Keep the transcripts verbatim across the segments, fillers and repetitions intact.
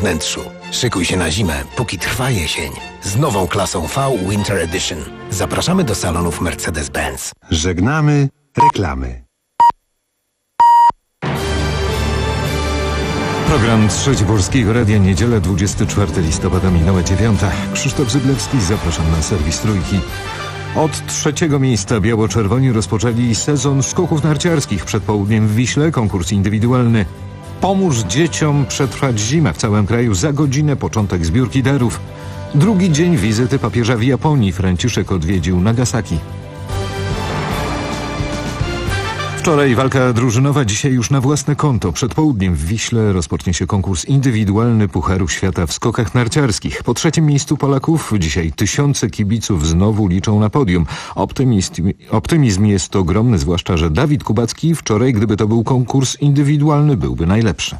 wnętrzu. Szykuj się na zimę, póki trwa jesień. Z nową klasą V Winter Edition. Zapraszamy do salonów Mercedes-Benz. Żegnamy reklamy. Program Trzeci Polskiego Radia, niedzielę dwudziestego czwartego listopada, minęła dziewiąta. Krzysztof Zyblewski, zapraszam na serwis Trójki. Od trzeciego miejsca biało-czerwoni rozpoczęli sezon skoków narciarskich. Przed południem w Wiśle konkurs indywidualny. Pomóż dzieciom przetrwać zimę w całym kraju. Za godzinę początek zbiórki darów. Drugi dzień wizyty papieża w Japonii. Franciszek odwiedził Nagasaki. Wczoraj walka drużynowa, dzisiaj już na własne konto. Przed południem w Wiśle rozpocznie się konkurs indywidualny Pucharu Świata w skokach narciarskich. Po trzecim miejscu Polaków dzisiaj tysiące kibiców znowu liczą na podium. Optymizm, optymizm jest ogromny, zwłaszcza że Dawid Kubacki wczoraj, gdyby to był konkurs indywidualny, byłby najlepszy.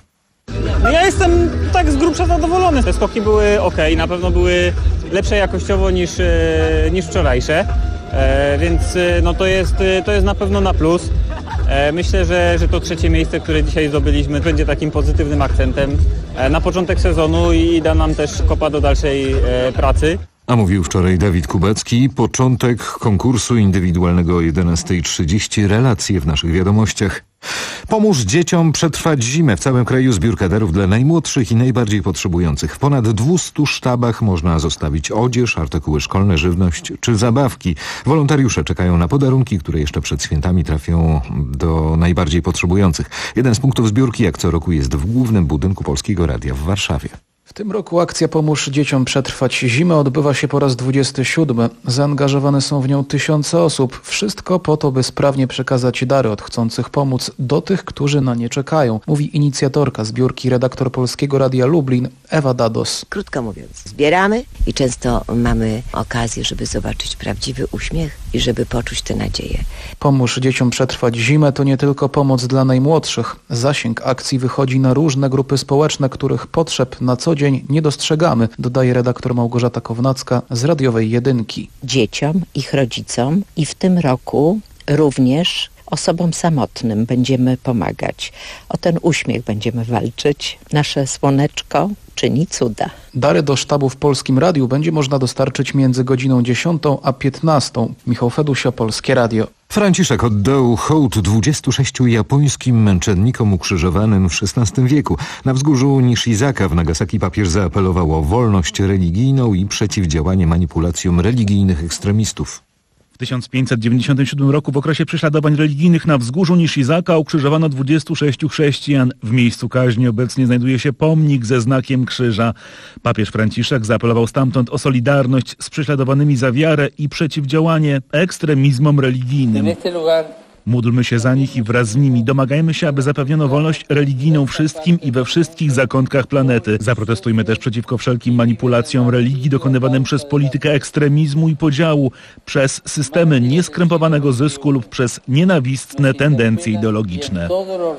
Ja jestem tak z grubsza zadowolony. Te skoki były ok, na pewno były lepsze jakościowo niż, niż wczorajsze, e, więc no to jest, to jest na pewno na plus. Myślę, że, że to trzecie miejsce, które dzisiaj zdobyliśmy, będzie takim pozytywnym akcentem na początek sezonu i da nam też kopa do dalszej pracy. A mówił wczoraj Dawid Kubacki. Początek konkursu indywidualnego o jedenastej trzydzieści. Relacje w naszych wiadomościach. Pomóż dzieciom przetrwać zimę. W całym kraju zbiórka darów dla najmłodszych i najbardziej potrzebujących. W ponad dwustu sztabach można zostawić odzież, artykuły szkolne, żywność czy zabawki. Wolontariusze czekają na podarunki, które jeszcze przed świętami trafią do najbardziej potrzebujących. Jeden z punktów zbiórki, jak co roku, jest w głównym budynku Polskiego Radia w Warszawie. W tym roku akcja Pomóż dzieciom przetrwać zimę odbywa się po raz dwudziesty siódmy. Zaangażowane są w nią tysiące osób. Wszystko po to, by sprawnie przekazać dary od chcących pomóc do tych, którzy na nie czekają, mówi inicjatorka zbiórki, redaktor Polskiego Radia Lublin Ewa Dados. Krótko mówiąc, zbieramy i często mamy okazję, żeby zobaczyć prawdziwy uśmiech i żeby poczuć tę nadzieję. Pomóż dzieciom przetrwać zimę to nie tylko pomoc dla najmłodszych. Zasięg akcji wychodzi na różne grupy społeczne, których potrzeb na co dzień nie dostrzegamy, dodaje redaktor Małgorzata Kownacka z Radiowej Jedynki. Dzieciom, ich rodzicom i w tym roku również osobom samotnym będziemy pomagać. O ten uśmiech będziemy walczyć. Nasze słoneczko czyni cuda. Dary do sztabu w Polskim Radiu będzie można dostarczyć między godziną dziesiątą a piętnastą. Michał Fedusio, Polskie Radio. Franciszek oddał hołd dwudziestu sześciu japońskim męczennikom ukrzyżowanym w szesnastym wieku. Na wzgórzu Nishizaka w Nagasaki papież zaapelował o wolność religijną i przeciwdziałanie manipulacjom religijnych ekstremistów. W tysiąc pięćset dziewięćdziesiątym siódmym roku w okresie prześladowań religijnych na wzgórzu Nishizaka ukrzyżowano dwudziestu sześciu chrześcijan. W miejscu kaźni obecnie znajduje się pomnik ze znakiem krzyża. Papież Franciszek zaapelował stamtąd o solidarność z prześladowanymi za wiarę i przeciwdziałanie ekstremizmom religijnym. Módlmy się za nich i wraz z nimi domagajmy się, aby zapewniono wolność religijną wszystkim i we wszystkich zakątkach planety. Zaprotestujmy też przeciwko wszelkim manipulacjom religii dokonywanym przez politykę ekstremizmu i podziału, przez systemy nieskrępowanego zysku lub przez nienawistne tendencje ideologiczne.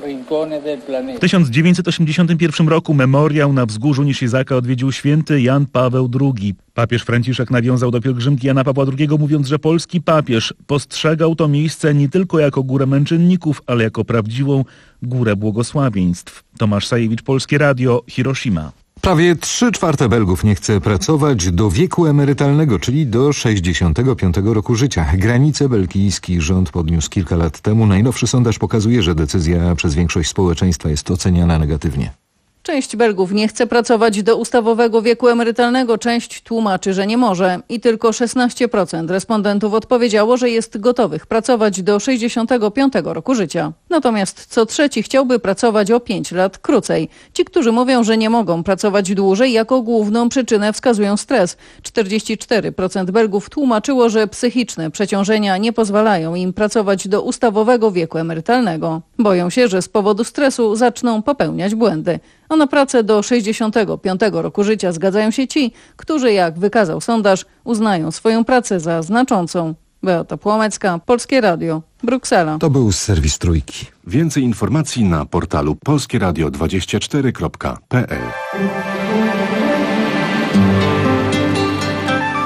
W tysiąc dziewięćset osiemdziesiątym pierwszym roku memoriał na wzgórzu Nishizaka odwiedził święty Jan Paweł drugi. Papież Franciszek nawiązał do pielgrzymki Jana Pawła drugiego, mówiąc, że polski papież postrzegał to miejsce nie tylko jako górę męczenników, ale jako prawdziwą górę błogosławieństw. Tomasz Sajewicz, Polskie Radio, Hiroshima. Prawie trzy czwarte Belgów nie chce pracować do wieku emerytalnego, czyli do sześćdziesiątego piątego roku życia. Granice belgijski rząd podniósł kilka lat temu. Najnowszy sondaż pokazuje, że decyzja przez większość społeczeństwa jest oceniana negatywnie. Część Belgów nie chce pracować do ustawowego wieku emerytalnego, część tłumaczy, że nie może. I tylko szesnaście procent respondentów odpowiedziało, że jest gotowych pracować do sześćdziesiątego piątego roku życia. Natomiast co trzeci chciałby pracować o pięć lat krócej. Ci, którzy mówią, że nie mogą pracować dłużej, jako główną przyczynę wskazują stres. czterdzieści cztery procent Belgów tłumaczyło, że psychiczne przeciążenia nie pozwalają im pracować do ustawowego wieku emerytalnego. Boją się, że z powodu stresu zaczną popełniać błędy. A na pracę do sześćdziesiątego piątego roku życia zgadzają się ci, którzy, jak wykazał sondaż, uznają swoją pracę za znaczącą. Beata Płomecka, Polskie Radio, Bruksela. To był serwis Trójki. Więcej informacji na portalu polskie radio dwadzieścia cztery kropka p l.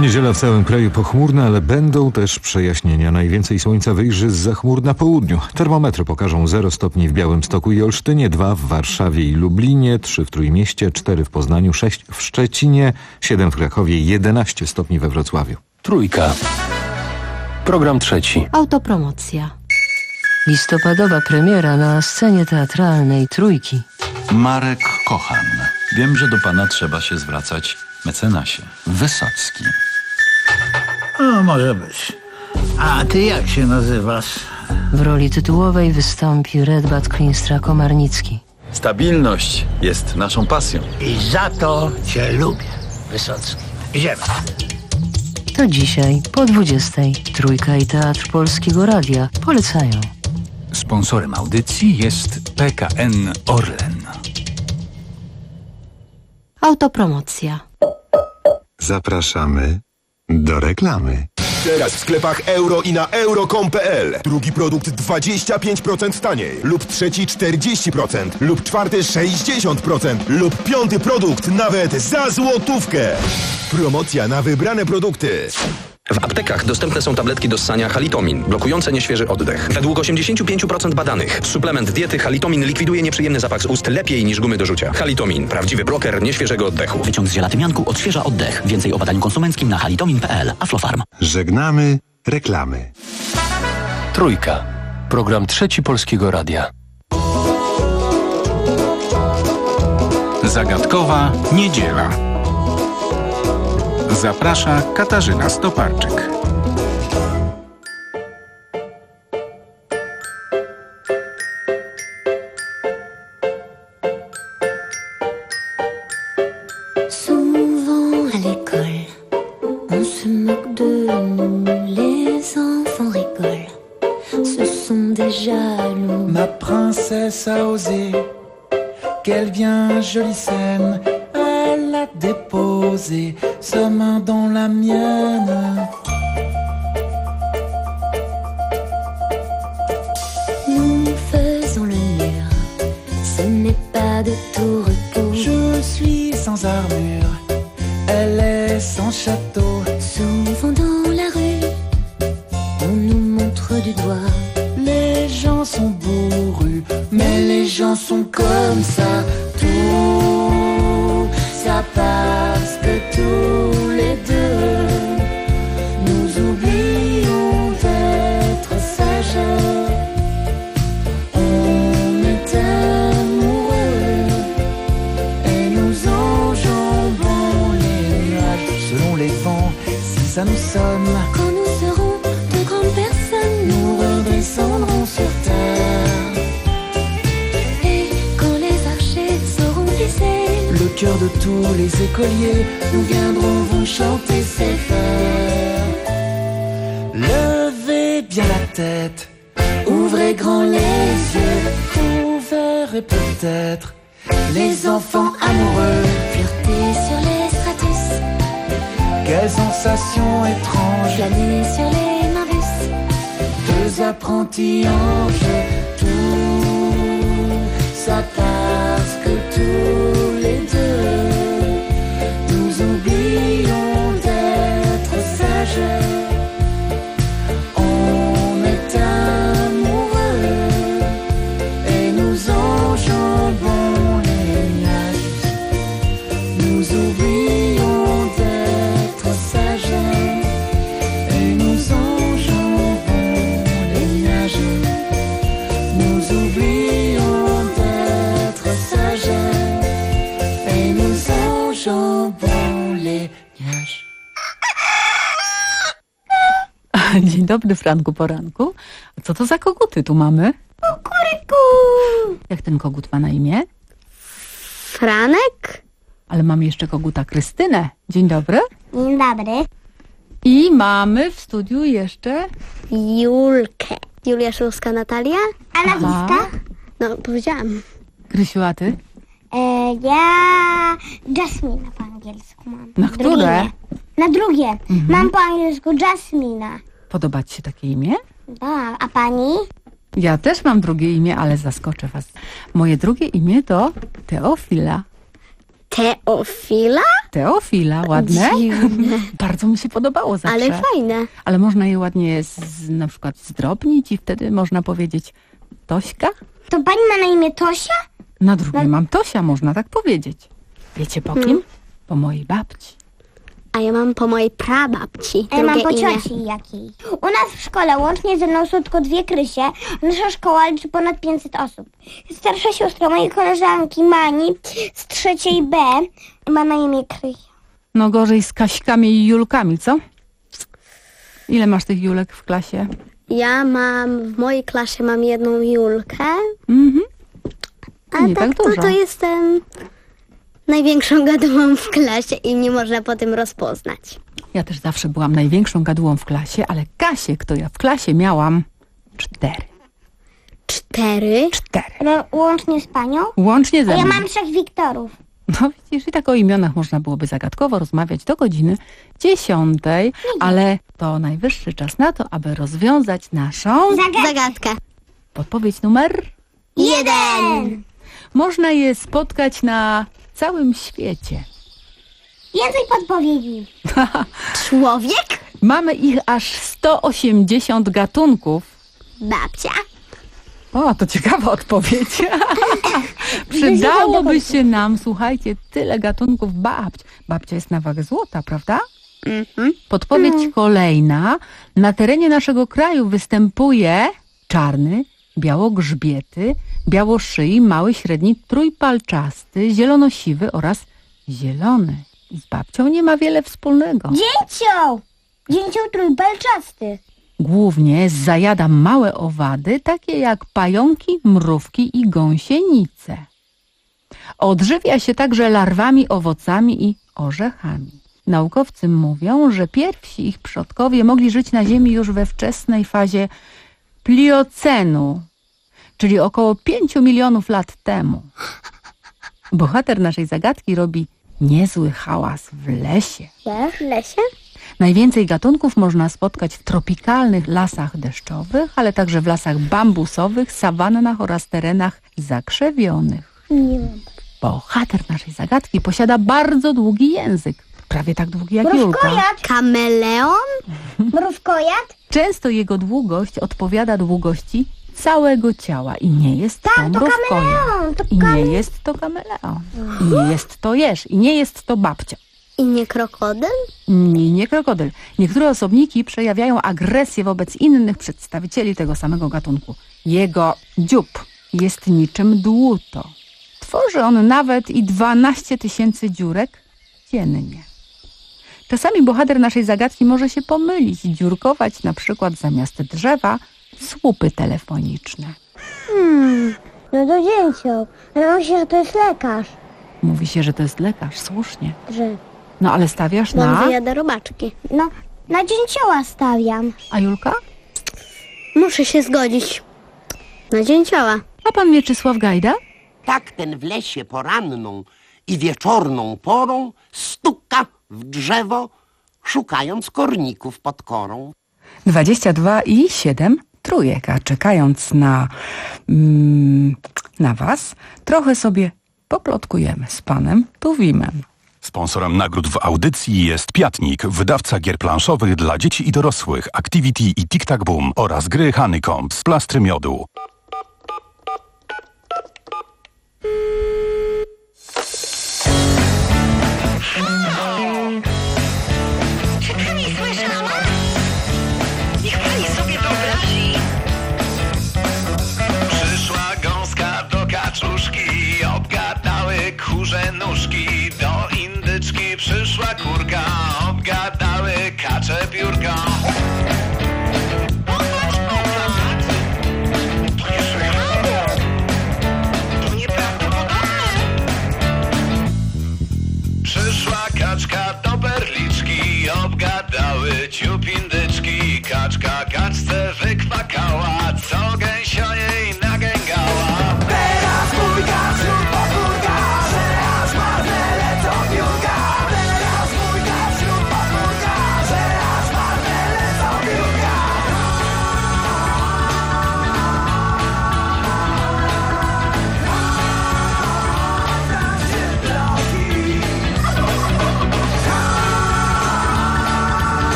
Niedziela w całym kraju pochmurna, ale będą też przejaśnienia. Najwięcej słońca wyjrzy zza chmur na południu. Termometry pokażą zero stopni w Białymstoku i Olsztynie, dwa w Warszawie i Lublinie, trzy w Trójmieście, cztery w Poznaniu, sześć w Szczecinie, siedem w Krakowie, jedenaście stopni we Wrocławiu. Trójka. Program trzeci. Autopromocja. Listopadowa premiera na scenie teatralnej Trójki. Marek Kochan. Wiem, że do pana trzeba się zwracać, mecenasie. Wysocki. No, może być. A ty jak się nazywasz? W roli tytułowej wystąpi Redbat Klinstra-Komarnicki. Stabilność jest naszą pasją. I za to cię lubię, Wysocki. Idziemy. To dzisiaj po dwudziestej Trójka i Teatr Polskiego Radia polecają. Sponsorem audycji jest P K N Orlen. Autopromocja. Zapraszamy do reklamy. Teraz w sklepach euro i na euro kropka com kropka p l. Drugi produkt dwadzieścia pięć procent taniej. Lub trzeci czterdzieści procent. Lub czwarty sześćdziesiąt procent. Lub piąty produkt nawet za złotówkę. Promocja na wybrane produkty. W aptekach dostępne są tabletki do ssania Halitomin, blokujące nieświeży oddech. Według osiemdziesiąt pięć procent badanych suplement diety Halitomin likwiduje nieprzyjemny zapach z ust lepiej niż gumy do rzucia. Halitomin, prawdziwy bloker nieświeżego oddechu. Wyciąg z żelatymianku odświeża oddech. Więcej o badaniu konsumenckim na halitomin kropka p l. Aflofarm. Żegnamy reklamy. Trójka. Program trzeci Polskiego Radia. Zagadkowa niedziela. Zaprasza Katarzyna Stoparczyk. Souvent à l'école, on se moque de nous, les enfants rigolent, ce sont des jaloux. Ma princesse a osé, quelle bien jolie scène, elle a déposé sa main dans la mienne. Nous faisons le mur, ce n'est pas de tout repos. Je suis sans armure, elle est sans château. Souvent dans la rue, on nous montre du doigt. Les gens sont bourrus, mais les gens sont comme ça. Tout ça parce que tous les deux nous oublions d'être sages. On est amoureux et nous enjambons les nuages. Selon les vents, si ça nous sonne, quand nous serons de grandes personnes, nous redescendrons sur terre. Et quand les archers sauront glisser le cœur de tous les écoliers, nous viendrons vous chanter ces vers. Levez bien la tête, ouvrez grand les yeux, vous verrez peut-être les enfants amoureux flirter sur les stratus. Quelle sensation étrange, planer sur les nimbus. Deux apprentis anges, tout ça parce que tous les deux nous oublions d'être sages. On est amoureux et nous enjambons les nuages. Nous oublions d'être sages et nous enjambons les nuages. Nous oublions d'être sages et nous enjambons les nuages. Dzień dobry, Franku Poranku. Co to za koguty tu mamy? Kukuryku! Jak ten kogut ma na imię? Franek? Ale mamy jeszcze koguta Krystynę. Dzień dobry. Dzień dobry. I mamy w studiu jeszcze... Julkę. Julia Szulska, Natalia. A nazwiska? No, powiedziałam. Krysiu, a ty? E, ja Jasmina po angielsku mam. Na które? Drugie. Na drugie. Mhm. Mam po angielsku Jasmina. Podoba ci się takie imię? Tak, a pani? Ja też mam drugie imię, ale zaskoczę was. Moje drugie imię to Teofila. Teofila? Teofila, ładne? Dziwne. Bardzo mi się podobało zawsze. Ale fajne. Ale można je ładnie z, z, na przykład zdrobnić i wtedy można powiedzieć Tośka? To pani ma na imię Tosia? Na drugie mam Tosia, można tak powiedzieć. Wiecie po kim? Hmm. Po mojej babci. A ja mam po mojej prababci. A ja mam po imię. cioci jakiej. U nas w szkole łącznie ze mną są tylko dwie Krysie. Nasza szkoła liczy ponad pięćset osób. Starsza siostra mojej koleżanki Mani z trzeciej B ma na imię Krysia. No gorzej z Kaśkami i Julkami, co? Ile masz tych Julek w klasie? Ja mam, w mojej klasie mam jedną Julkę. Mhm. A nie tak tak to, dużo. to jestem największą gadułą w klasie i mnie można po tym rozpoznać. Ja też zawsze byłam największą gadułą w klasie, ale Kasiek to ja w klasie miałam cztery. Cztery? Cztery. No, łącznie z panią? Łącznie ze A ja mną. mam trzech Wiktorów. No widzisz, i tak o imionach można byłoby zagadkowo rozmawiać do godziny dziesiątej, ale to najwyższy czas na to, aby rozwiązać naszą Zagadkę. Zagadkę. podpowiedź numer. Jeden. Można je spotkać na całym świecie. Więcej podpowiedzi. Człowiek? Mamy ich aż sto osiemdziesiąt gatunków. Babcia? O, to ciekawa odpowiedź. Przydałoby się nam, słuchajcie, tyle gatunków babć. Babcia jest na wagę złota, prawda? Mhm. Podpowiedź Mm. kolejna. Na terenie naszego kraju występuje czarny, białogrzbiety, białoszyi, mały, średni, trójpalczasty, zielonosiwy oraz zielony. I z babcią nie ma wiele wspólnego. Dzięcioł. Dzięcioł trójpalczasty. Głównie zajada małe owady, takie jak pająki, mrówki i gąsienice. Odżywia się także larwami, owocami i orzechami. Naukowcy mówią, że pierwsi ich przodkowie mogli żyć na Ziemi już we wczesnej fazie pliocenu, czyli około pięciu milionów lat temu. Bohater naszej zagadki robi niezły hałas w lesie. W lesie? Najwięcej gatunków można spotkać w tropikalnych lasach deszczowych, ale także w lasach bambusowych, sawannach oraz terenach zakrzewionych. Nie mam. Bohater naszej zagadki posiada bardzo długi język, prawie tak długi jak Julka. Mrówkojad. Kameleon? Mrówkojad? Często jego długość odpowiada długości całego ciała i nie jest to Tak, to mrówkojad. kameleon. To I nie kameleon. jest to kameleon. I nie jest to jeż. I nie jest to babcia. I nie krokodyl? Nie, nie krokodyl. Niektóre osobniki przejawiają agresję wobec innych przedstawicieli tego samego gatunku. Jego dziób jest niczym dłuto. Tworzy on nawet i dwanaście tysięcy dziurek dziennie. Czasami bohater naszej zagadki może się pomylić i dziurkować na przykład zamiast drzewa słupy telefoniczne. Hmm, no to dzięcioł. Ale myślę, że to jest lekarz. Mówi się, że to jest lekarz, słusznie. Że... No ale stawiasz Bo on na... wyjada robaczki. No, na dzięcioła stawiam. A Julka? Muszę się zgodzić. Na dzięcioła. A pan Mieczysław Gajda? Tak ten w lesie poranną i wieczorną porą stuka w drzewo, szukając korników pod korą. dwadzieścia dwa i siedem trójek, a czekając na, mm, na was, trochę sobie poplotkujemy z panem Tuwimem. Sponsorem nagród w audycji jest Piatnik, wydawca gier planszowych dla dzieci i dorosłych, Activity i Tic Tac Boom oraz gry Honeycomb z plastry miodu. Czy pani słyszała? Niech pani sobie wyobrazi. Przyszła gąska do kaczuszki, obgadały kurze nóżki. Do indyczki przyszła kurka, obgadały kacze piórka. Popatrz, popatrz.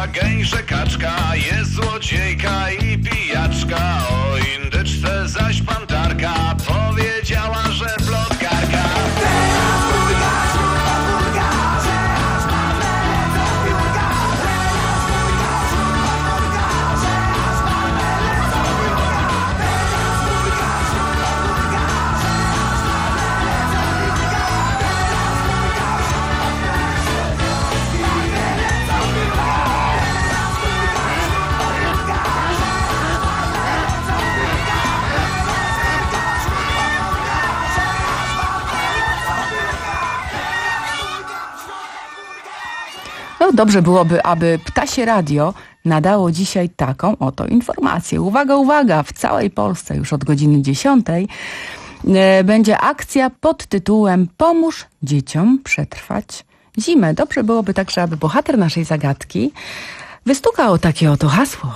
gęjże kaczka, jest złodziejka i pijaczka. O indyczce zaś pantarka powiedziała, że plotkarka. No dobrze byłoby, aby Ptasie Radio nadało dzisiaj taką oto informację. Uwaga, uwaga, w całej Polsce już od godziny dziesiątej e, będzie akcja pod tytułem Pomóż dzieciom przetrwać zimę. Dobrze byłoby także, aby bohater naszej zagadki wystukał takie oto hasło.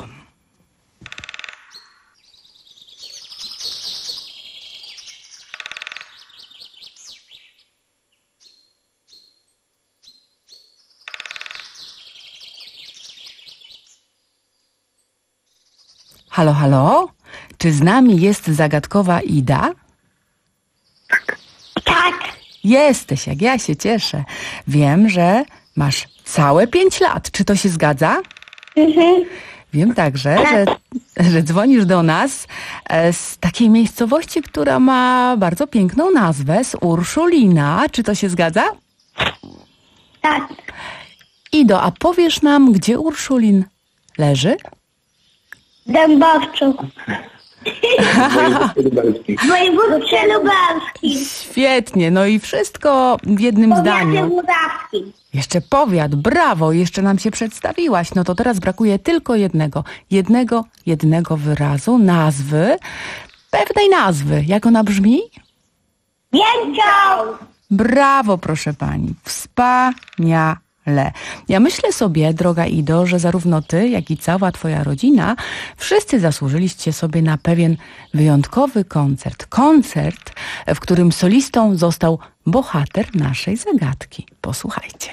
Halo, halo? Czy z nami jest zagadkowa Ida? Tak. Tak. Jesteś, jak ja się cieszę. Wiem, że masz całe pięć lat. Czy to się zgadza? Mhm. Wiem także, że, że dzwonisz do nas z takiej miejscowości, która ma bardzo piękną nazwę, z Urszulina. Czy to się zgadza? Tak. Ido, a powiesz nam, gdzie Urszulin leży? Dębowcu. Województwie lubelskim. Świetnie, no i wszystko w jednym Powiaty zdaniu. Murawski. Jeszcze powiat, brawo, jeszcze nam się przedstawiłaś. No to teraz brakuje tylko jednego, jednego, jednego wyrazu, nazwy, pewnej nazwy. Jak ona brzmi? Większą. Brawo, proszę pani, wspaniale. Ja myślę sobie, droga Ido, że zarówno ty, jak i cała twoja rodzina, wszyscy zasłużyliście sobie na pewien wyjątkowy koncert. Koncert, w którym solistą został bohater naszej zagadki. Posłuchajcie.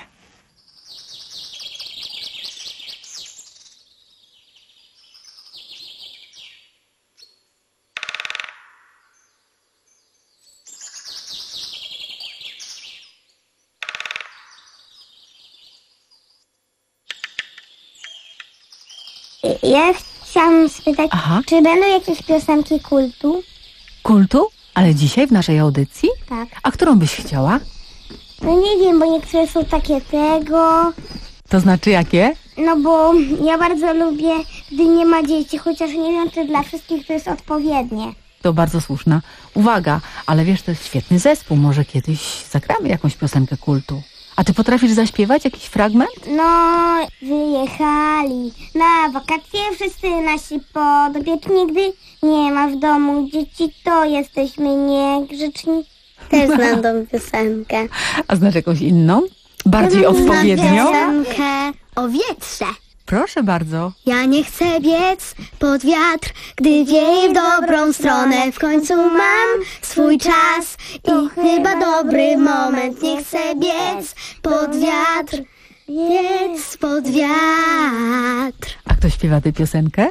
Ja chciałam spytać, Aha. czy będą jakieś piosenki kultu? Kultu? Ale dzisiaj w naszej audycji? Tak. A którą byś chciała? No nie wiem, bo niektóre są takie tego. To znaczy jakie? No bo ja bardzo lubię, gdy nie ma dzieci, chociaż nie wiem, czy dla wszystkich to jest odpowiednie. To bardzo słuszna uwaga, ale wiesz, to jest świetny zespół. Może kiedyś zagramy jakąś piosenkę kultu. A ty potrafisz zaśpiewać jakiś fragment? No, wyjechali na wakacje wszyscy nasi podobieczni, gdy nie ma w domu dzieci, to jesteśmy niegrzeczni. Też znam tą piosenkę. A znasz jakąś inną? Bardziej odpowiednią? Piosenkę o wietrze. Proszę bardzo. Ja nie chcę biec pod wiatr, gdy wieje w dobrą stronę. W końcu mam swój czas i chyba dobry moment. Nie chcę biec pod wiatr, biec pod wiatr. A kto śpiewa tę piosenkę?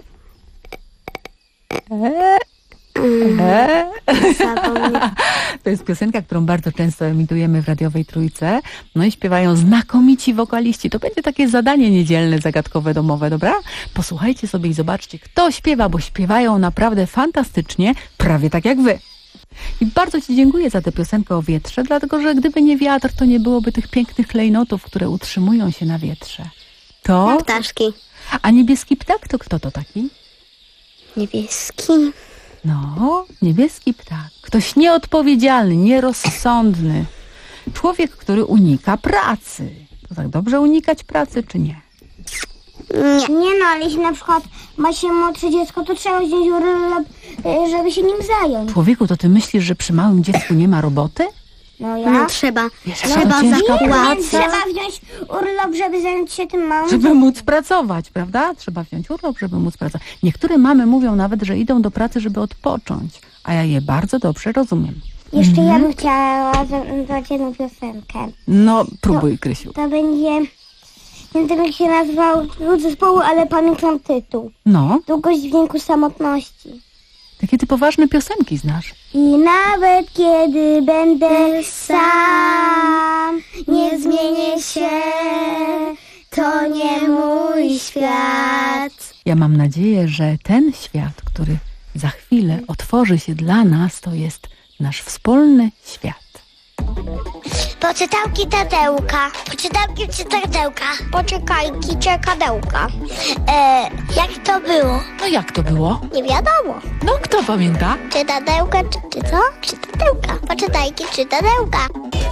Eee. Eee. To jest piosenka, którą bardzo często emitujemy w radiowej Trójce. No i śpiewają znakomici wokaliści. To będzie takie zadanie niedzielne, zagadkowe, domowe, dobra? Posłuchajcie sobie i zobaczcie, kto śpiewa, bo śpiewają naprawdę fantastycznie, prawie tak jak wy. I bardzo ci dziękuję za tę piosenkę o wietrze, dlatego że gdyby nie wiatr, to nie byłoby tych pięknych klejnotów, które utrzymują się na wietrze. To? Ptaszki. A niebieski ptak to kto to taki? Niebieski. No, niebieski ptak. Ktoś nieodpowiedzialny, nierozsądny. Człowiek, który unika pracy. To tak dobrze unikać pracy, czy nie? Nie. Nie no, ale jeśli na przykład ma się młodsze dziecko, to trzeba wziąć urlop, żeby się nim zająć. Człowieku, to ty myślisz, że przy małym dziecku nie ma roboty? No ja? No trzeba. Wiesz, trzeba zapłacić. Trzeba wziąć urlop, żeby zająć się tym małym Żeby móc pracować, prawda? Trzeba wziąć urlop, żeby móc pracować. Niektóre mamy mówią nawet, że idą do pracy, żeby odpocząć. A ja je bardzo dobrze rozumiem. Jeszcze mhm. ja bym chciała zagrać jedną piosenkę. No, próbuj, Krysiu. To będzie Nie wiem, jak się nazywał zespołu, ale pamiętam tytuł. No. Długość dźwięku samotności. Takie ty poważne piosenki znasz. I nawet kiedy będę sam, nie zmienię się, to nie mój świat. Ja mam nadzieję, że ten świat, który za chwilę otworzy się dla nas, to jest nasz wspólny świat. Poczytałki Tadełka. Poczytałki Tadełka. Poczekajki Czekadełka. E, jak to było? No jak to było? Nie wiadomo. No kto pamięta? Czytadełka, czy, czy co? Czytadełka. Poczytajki Czytadełka.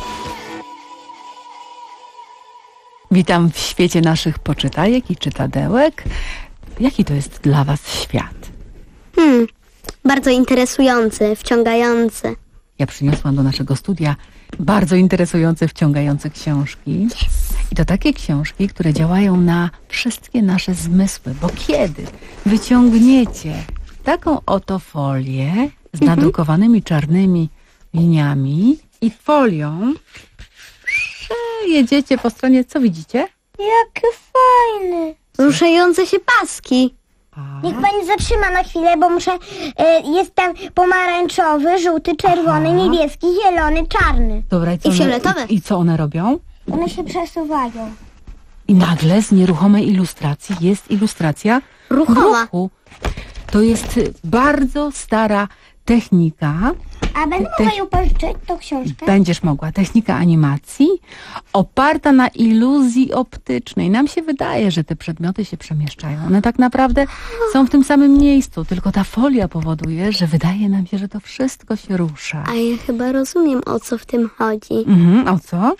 Witam w świecie naszych poczytajek i czytadełek. Jaki to jest dla was świat? Hmm, bardzo interesujący, wciągający. Ja przyniosłam do naszego studia bardzo interesujące, wciągające książki. I to takie książki, które działają na wszystkie nasze zmysły, bo kiedy wyciągniecie taką oto folię z nadrukowanymi czarnymi liniami i folią przejedziecie po stronie, co widzicie? Jaki fajny. Ruszające się paski. Niech pani zatrzyma na chwilę, bo muszę... E, jest tam pomarańczowy, żółty, czerwony, Aha. niebieski, zielony, czarny. Dobra, i co, I one, fioletowy. i, I co one robią? One się przesuwają. I nagle z nieruchomej ilustracji jest ilustracja ruchoma. Ruchu. To jest bardzo stara technika. A będę mogła ją pożyczyć, tą książkę? Będziesz mogła. Technika animacji oparta na iluzji optycznej. Nam się wydaje, że te przedmioty się przemieszczają. One tak naprawdę są w tym samym miejscu, tylko ta folia powoduje, że wydaje nam się, że to wszystko się rusza. A ja chyba rozumiem, o co w tym chodzi. Mhm, o co?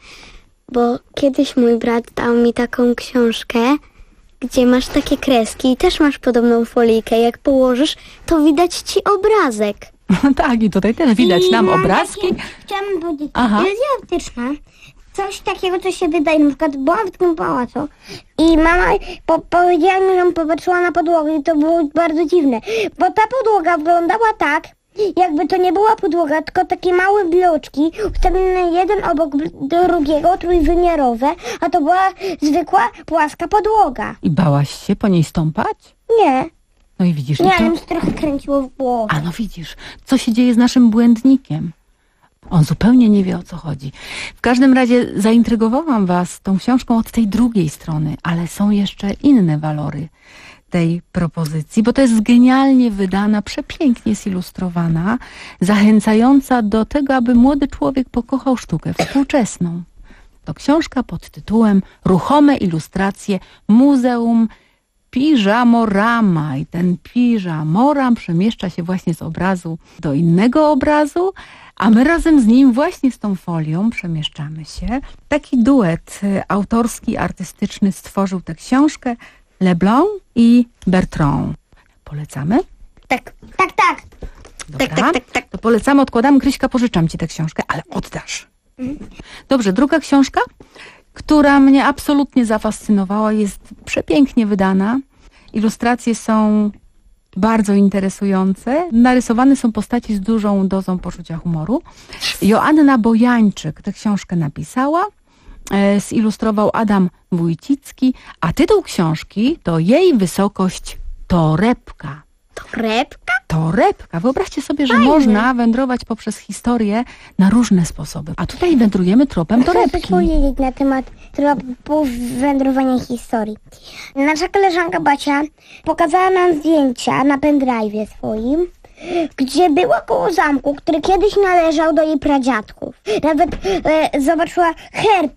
Bo kiedyś mój brat dał mi taką książkę, gdzie masz takie kreski i też masz podobną folijkę. Jak położysz, to widać ci obrazek. Tak, i tutaj też widać I nam obrazki. Takie, chciałam powiedzieć, Aha. iluzja optyczna, coś takiego, co się wydaje, na przykład byłam w tym pałacu i mama po, powiedziała mi, żebym popatrzyła na podłogę i to było bardzo dziwne, bo ta podłoga wyglądała tak, jakby to nie była podłoga, tylko takie małe bloczki ustawione jeden obok drugiego, trójwymiarowe, a to była zwykła, płaska podłoga. I bałaś się po niej stąpać? Nie. No i widzisz, Nie, i to... ale mi się trochę kręciło w głowę. A no widzisz, co się dzieje z naszym błędnikiem? On zupełnie nie wie, o co chodzi. W każdym razie zaintrygowałam was tą książką od tej drugiej strony, ale są jeszcze inne walory tej propozycji, bo to jest genialnie wydana, przepięknie zilustrowana, zachęcająca do tego, aby młody człowiek pokochał sztukę współczesną. To książka pod tytułem Ruchome ilustracje Muzeum Piżamorama. I ten piżamoram przemieszcza się właśnie z obrazu do innego obrazu, a my razem z nim właśnie z tą folią przemieszczamy się. Taki duet autorski, artystyczny stworzył tę książkę Leblanc i Bertrand. Polecamy? Tak, tak, tak. Dobra, tak, tak, tak, tak. To polecamy, odkładamy. Kryśka, pożyczam ci tę książkę, ale oddasz. Mhm. Dobrze, druga książka, która mnie absolutnie zafascynowała, jest przepięknie wydana. Ilustracje są bardzo interesujące. Narysowane są postaci z dużą dozą poczucia humoru. Joanna Bojańczyk tę książkę napisała. E, zilustrował Adam Wójcicki, a tytuł książki to Jej wysokość torebka. Torebka? Torebka. Wyobraźcie sobie, że Fajne. można wędrować poprzez historię na różne sposoby. A tutaj wędrujemy tropem torebki. Chcę powiedzieć na temat tropu wędrowania historii. Nasza koleżanka Basia pokazała nam zdjęcia na pendrive'ie swoim, gdzie była koło zamku, który kiedyś należał do jej pradziadków. Nawet e, zobaczyła herb,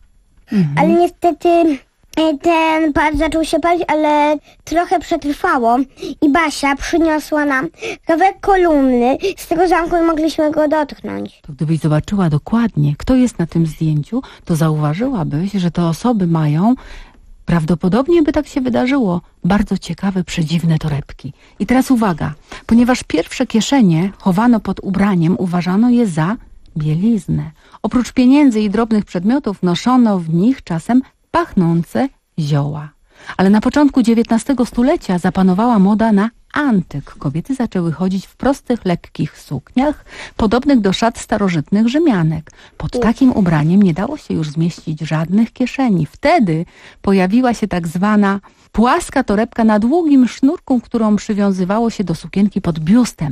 mhm. ale niestety e, ten pad zaczął się palić, ale trochę przetrwało i Basia przyniosła nam kawałek kolumny z tego zamku i mogliśmy go dotknąć. To gdybyś zobaczyła dokładnie, kto jest na tym zdjęciu, to zauważyłabyś, że te osoby mają, prawdopodobnie by tak się wydarzyło, bardzo ciekawe, przedziwne torebki. I teraz uwaga, ponieważ pierwsze kieszenie chowano pod ubraniem, uważano je za bieliznę. Oprócz pieniędzy i drobnych przedmiotów noszono w nich czasem pachnące zioła. Ale na początku dziewiętnastego stulecia zapanowała moda na antyk. Kobiety zaczęły chodzić w prostych, lekkich sukniach, podobnych do szat starożytnych Rzymianek. Pod takim ubraniem nie dało się już zmieścić żadnych kieszeni. Wtedy pojawiła się tak zwana płaska torebka na długim sznurku, którą przywiązywało się do sukienki pod biustem.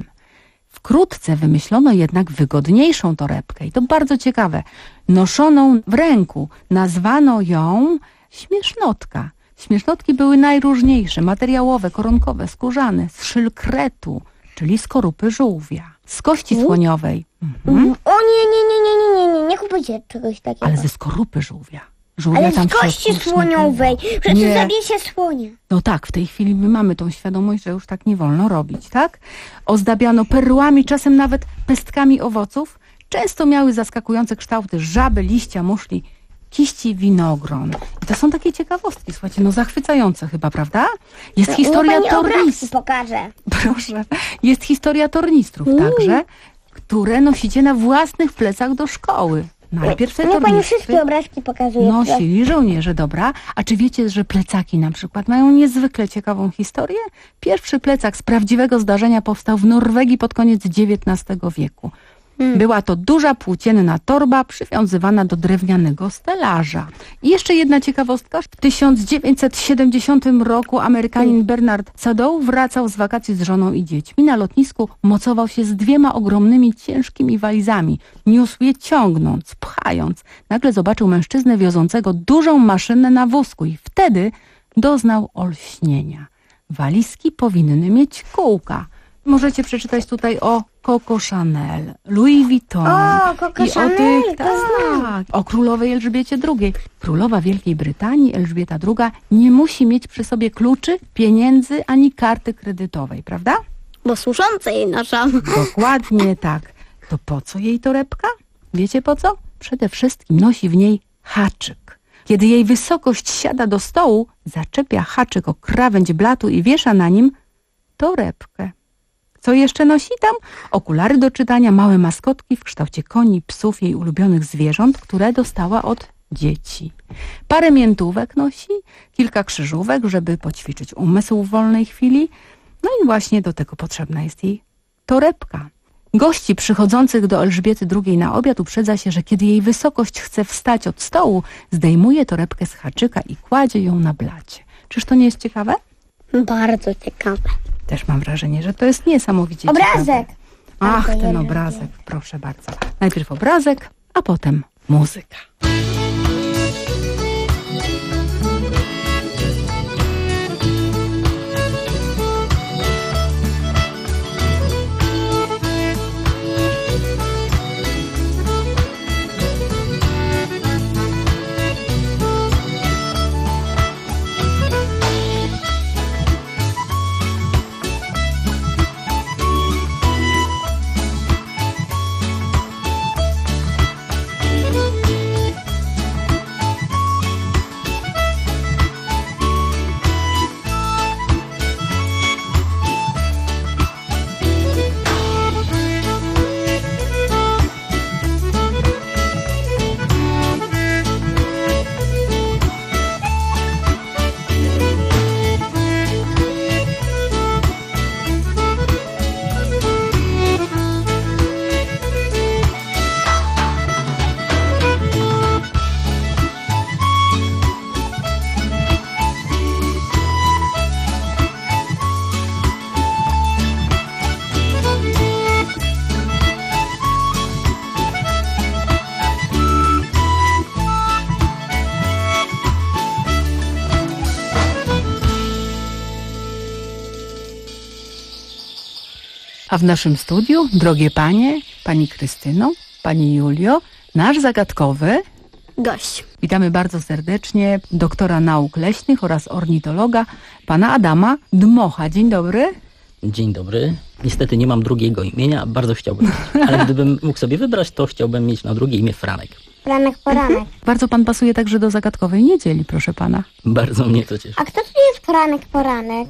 Wkrótce wymyślono jednak wygodniejszą torebkę i to bardzo ciekawe. Noszoną w ręku nazwano ją śmiesznotka. Śmiesznotki były najróżniejsze, materiałowe, koronkowe, skórzane, z szylkretu, czyli skorupy żółwia, z kości słoniowej. Mhm. O nie, nie, nie, nie, nie, nie, nie, nie kupujcie czegoś takiego. Ale ze skorupy żółwia. Żółwia Ale tam z kości słoniowej, przecież Nie. zabije się słonia. No tak, w tej chwili my mamy tą świadomość, że już tak nie wolno robić, tak? Ozdabiano perłami, czasem nawet pestkami owoców. Często miały zaskakujące kształty żaby, liścia, muszli, kiści, winogron. I to są takie ciekawostki, słuchajcie, no zachwycające chyba, prawda? Jest No, historia no, pani tornistrów. pokażę. Proszę. Jest historia tornistrów Mm. także, które nosicie na własnych plecach do szkoły. Najpierw te Niech pani tornistry wszystkie obrazki pokazuje. nosili żołnierze, dobra. A czy wiecie, że plecaki na przykład mają niezwykle ciekawą historię? Pierwszy plecak z prawdziwego zdarzenia powstał w Norwegii pod koniec dziewiętnastego wieku. Była to duża płócienna torba przywiązywana do drewnianego stelaża. I jeszcze jedna ciekawostka. W tysiąc dziewięćset siedemdziesiątym roku Amerykanin Bernard Sadow wracał z wakacji z żoną i dziećmi. Na lotnisku mocował się z dwiema ogromnymi, ciężkimi walizami. Niósł je ciągnąc, pchając. Nagle zobaczył mężczyznę wiozącego dużą maszynę na wózku i wtedy doznał olśnienia. Walizki powinny mieć kółka. Możecie przeczytać tutaj o Coco Chanel, Louis Vuitton. O, Coco i Chanel, o tych, to tak, znam. o królowej Elżbiecie drugiej. Królowa Wielkiej Brytanii, Elżbieta druga, nie musi mieć przy sobie kluczy, pieniędzy ani karty kredytowej, prawda? Bo służące jej noszą. Dokładnie tak. To po co jej torebka? Wiecie po co? Przede wszystkim nosi w niej haczyk. Kiedy jej wysokość siada do stołu, zaczepia haczyk o krawędź blatu i wiesza na nim torebkę. Co jeszcze nosi tam? Okulary do czytania, małe maskotki w kształcie koni, psów, jej ulubionych zwierząt, które dostała od dzieci. Parę miętówek nosi, kilka krzyżówek, żeby poćwiczyć umysł w wolnej chwili. No i właśnie do tego potrzebna jest jej torebka. Gości przychodzących do Elżbiety drugiej na obiad uprzedza się, że kiedy jej wysokość chce wstać od stołu, zdejmuje torebkę z haczyka i kładzie ją na blacie. Czyż to nie jest ciekawe? Bardzo ciekawe. Też mam wrażenie, że to jest niesamowicie Obrazek. ciekawe. Ach, ten obrazek, proszę bardzo. Najpierw obrazek, a potem muzyka. A w naszym studiu, drogie panie, pani Krystyno, pani Julio, nasz zagadkowy gość. Witamy bardzo serdecznie doktora nauk leśnych oraz ornitologa, pana Adama Dmocha. Dzień dobry. Dzień dobry. Niestety nie mam drugiego imienia, bardzo chciałbym mieć. Ale gdybym mógł sobie wybrać, to chciałbym mieć na drugie imię Franek. Franek poranek. Bardzo pan pasuje także do zagadkowej niedzieli, proszę pana. Bardzo mnie to cieszy. A kto to jest Franek poranek?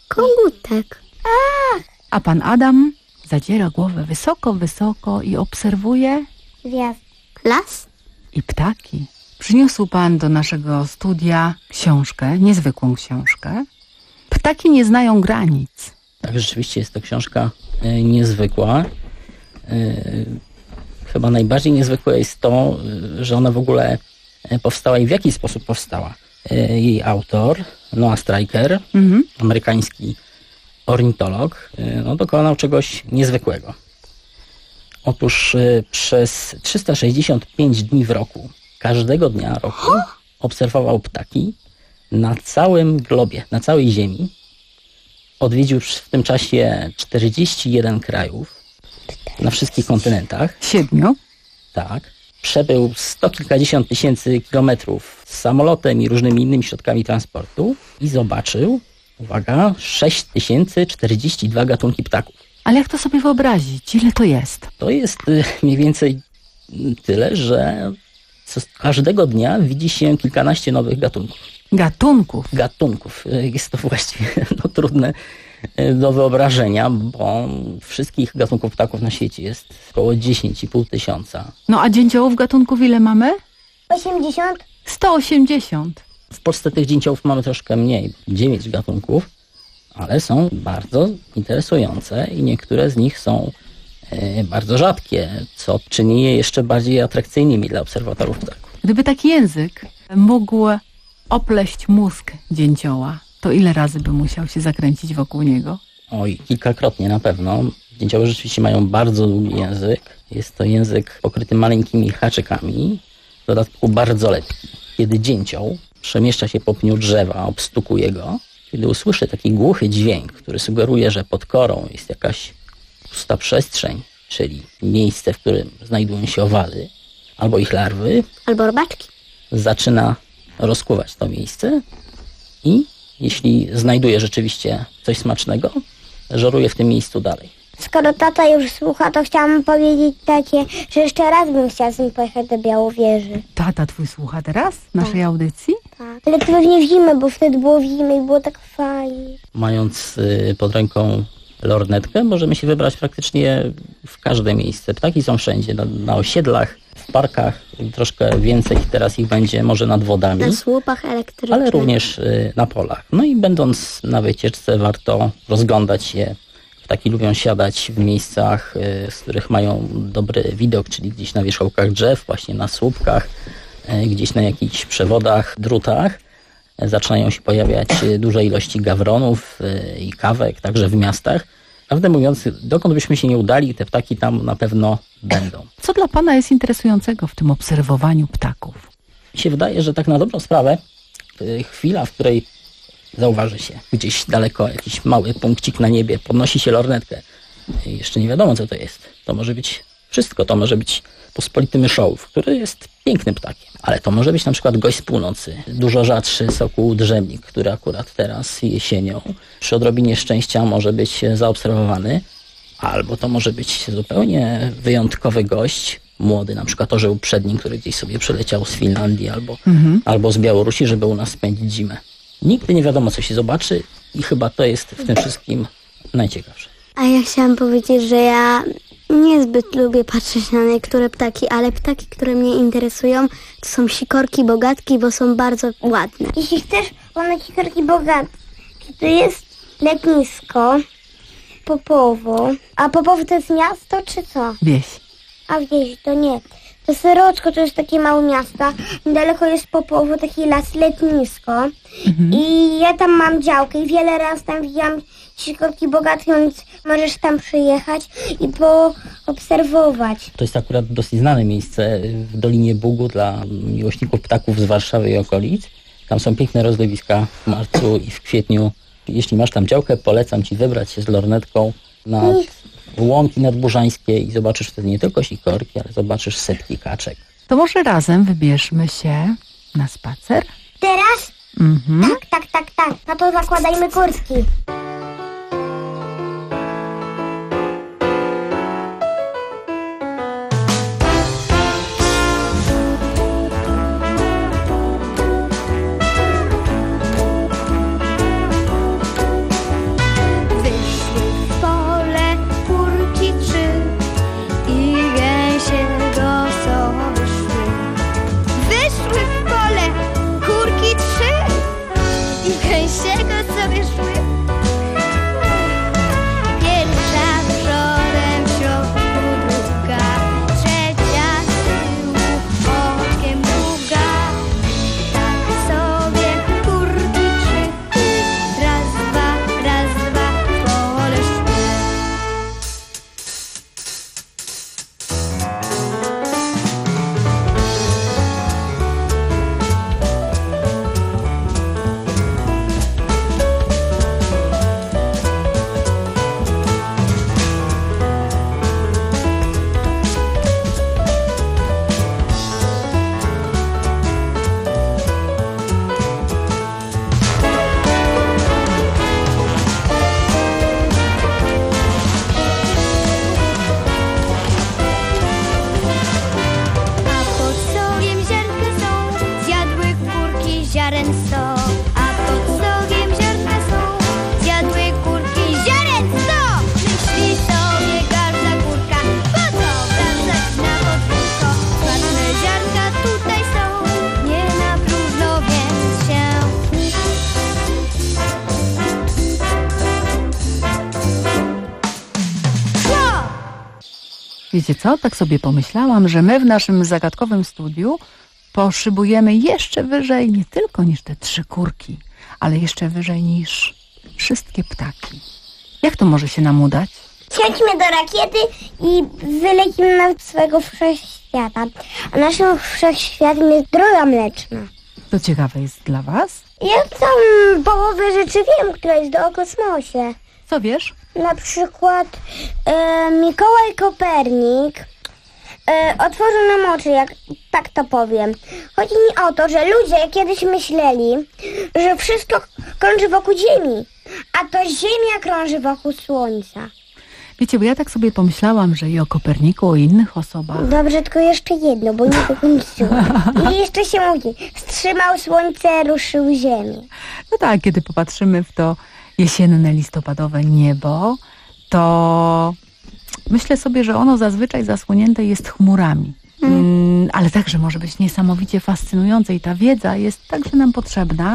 Kogutek. Ach, A pan Adam zadziera głowę wysoko, wysoko i obserwuje gwiazd. Las? i ptaki. Przyniósł pan do naszego studia książkę, niezwykłą książkę. Ptaki nie znają granic. Tak, rzeczywiście jest to książka y, niezwykła. Y, chyba najbardziej niezwykłe jest to, y, że ona w ogóle y, powstała i w jaki sposób powstała. Y, jej autor, Noah Stryker, mhm. amerykański ornitolog, y, no, dokonał czegoś niezwykłego. Otóż y, przez trzysta sześćdziesiąt pięć dni w roku, każdego dnia roku, obserwował ptaki na całym globie, na całej Ziemi. Odwiedził w tym czasie czterdzieści jeden krajów na wszystkich kontynentach. Siedmiu? Tak. Przebył sto kilkadziesiąt tysięcy kilometrów z samolotem i różnymi innymi środkami transportu i zobaczył, uwaga, sześć tysięcy czterdzieści dwa gatunki ptaków. Ale jak to sobie wyobrazić? Ile to jest? To jest y, mniej więcej tyle, że co, każdego dnia widzi się kilkanaście nowych gatunków. Gatunków? Gatunków. Jest to właściwie no, trudne do wyobrażenia, bo wszystkich gatunków ptaków na świecie jest około dziesięć i pół tysiąca. No a dzięciołów gatunków ile mamy? osiemdziesiąt? sto osiemdziesiąt. W Polsce tych dzięciołów mamy troszkę mniej, dziewięć gatunków, ale są bardzo interesujące i niektóre z nich są e, bardzo rzadkie, co czyni je jeszcze bardziej atrakcyjnymi dla obserwatorów ptaków. Gdyby taki język mógł opleść mózg dzięcioła, to ile razy by musiał się zakręcić wokół niego? Oj, kilkakrotnie na pewno. Dzięcioły rzeczywiście mają bardzo długi język. Jest to język pokryty maleńkimi haczykami, w dodatku bardzo lepki. Kiedy dzięcioł przemieszcza się po pniu drzewa, obstukuje go, kiedy usłyszy taki głuchy dźwięk, który sugeruje, że pod korą jest jakaś pusta przestrzeń, czyli miejsce, w którym znajdują się owady, albo ich larwy, albo robaczki, zaczyna rozkuwać to miejsce i jeśli znajduje rzeczywiście coś smacznego, żeruje w tym miejscu dalej. Skoro tata już słucha, to chciałam powiedzieć takie, że jeszcze raz bym chciała z nim pojechać do Białowieży. Tata twój słucha teraz naszej tak. audycji? Tak. Ale to pewnie w zimę, bo wtedy było w zimę i było tak fajnie. Mając y, pod ręką lornetkę, możemy się wybrać praktycznie w każde miejsce. Ptaki są wszędzie, na, na osiedlach, w parkach, troszkę więcej teraz ich będzie może nad wodami. Na słupach elektrycznych. Ale również y, na polach. No i będąc na wycieczce warto rozglądać się. Ptaki lubią siadać w miejscach, y, z których mają dobry widok, czyli gdzieś na wierzchołkach drzew, właśnie na słupkach, y, gdzieś na jakichś przewodach, drutach. Y, zaczynają się pojawiać y, duże ilości gawronów y, i kawek, także w miastach. Prawdę mówiąc, dokąd byśmy się nie udali, te ptaki tam na pewno będą. Co dla pana jest interesującego w tym obserwowaniu ptaków? Mi się wydaje, że tak na dobrą sprawę, chwila, w której zauważy się gdzieś daleko jakiś mały punkcik na niebie, podnosi się lornetkę. Jeszcze nie wiadomo, co to jest. To może być wszystko. To może być pospolity myszołów, który jest pięknym ptakiem. Ale to może być na przykład gość z północy. Dużo rzadszy sokół drzewnik, który akurat teraz jesienią przy odrobinie szczęścia może być zaobserwowany. Albo to może być zupełnie wyjątkowy gość, młody, na przykład orzeł przedni, który gdzieś sobie przyleciał z Finlandii albo, mhm. albo z Białorusi, żeby u nas spędzić zimę. Nigdy nie wiadomo, co się zobaczy i chyba to jest w tym wszystkim najciekawsze. A ja chciałam powiedzieć, że ja niezbyt lubię patrzeć na niektóre ptaki, ale ptaki, które mnie interesują, to są sikorki bogatki, bo są bardzo ładne. Jeśli chcesz one sikorki bogatki, to jest letnisko, Popowo. A Popowo to jest miasto, czy co? Wieś. A wieś to nie. To Seroczko to jest takie małe miasto. Niedaleko jest Popowo, taki las, letnisko. Mhm. I ja tam mam działkę i wiele razy tam widziałam sikorki bogatkie, więc możesz tam przyjechać i poobserwować. To jest akurat dosyć znane miejsce w Dolinie Bugu dla miłośników ptaków z Warszawy i okolic. Tam są piękne rozlewiska w marcu i w kwietniu. Jeśli masz tam działkę, polecam ci wybrać się z lornetką na łąki nadburzańskie i zobaczysz wtedy nie tylko sikorki, ale zobaczysz setki kaczek. To może razem wybierzmy się na spacer? Teraz? Mhm. Tak, tak, tak, tak. No to zakładajmy kurtki. Wiecie co? Tak sobie pomyślałam, że my w naszym zagadkowym studiu poszybujemy jeszcze wyżej nie tylko niż te trzy kurki, ale jeszcze wyżej niż wszystkie ptaki. Jak to może się nam udać? Wsiądźmy do rakiety i wylecimy na swojego wszechświata. A naszym wszechświatem jest Droga Mleczna. To ciekawe jest dla was? Ja tam połowę rzeczy wiem, która jest do o kosmosie. Co wiesz? Na przykład e, Mikołaj Kopernik e, otworzył nam oczy, jak tak to powiem. Chodzi mi o to, że ludzie kiedyś myśleli, że wszystko krąży wokół Ziemi, a to Ziemia krąży wokół Słońca. Wiecie, bo ja tak sobie pomyślałam, że i o Koperniku, o innych osobach. Dobrze, tylko jeszcze jedno, bo nie dokończyłam. I jeszcze się mówi, wstrzymał Słońce, ruszył Ziemię. No tak, kiedy popatrzymy w to jesienne, listopadowe niebo, to myślę sobie, że ono zazwyczaj zasłonięte jest chmurami. Mm. Mm, ale także może być niesamowicie fascynujące i ta wiedza jest także nam potrzebna,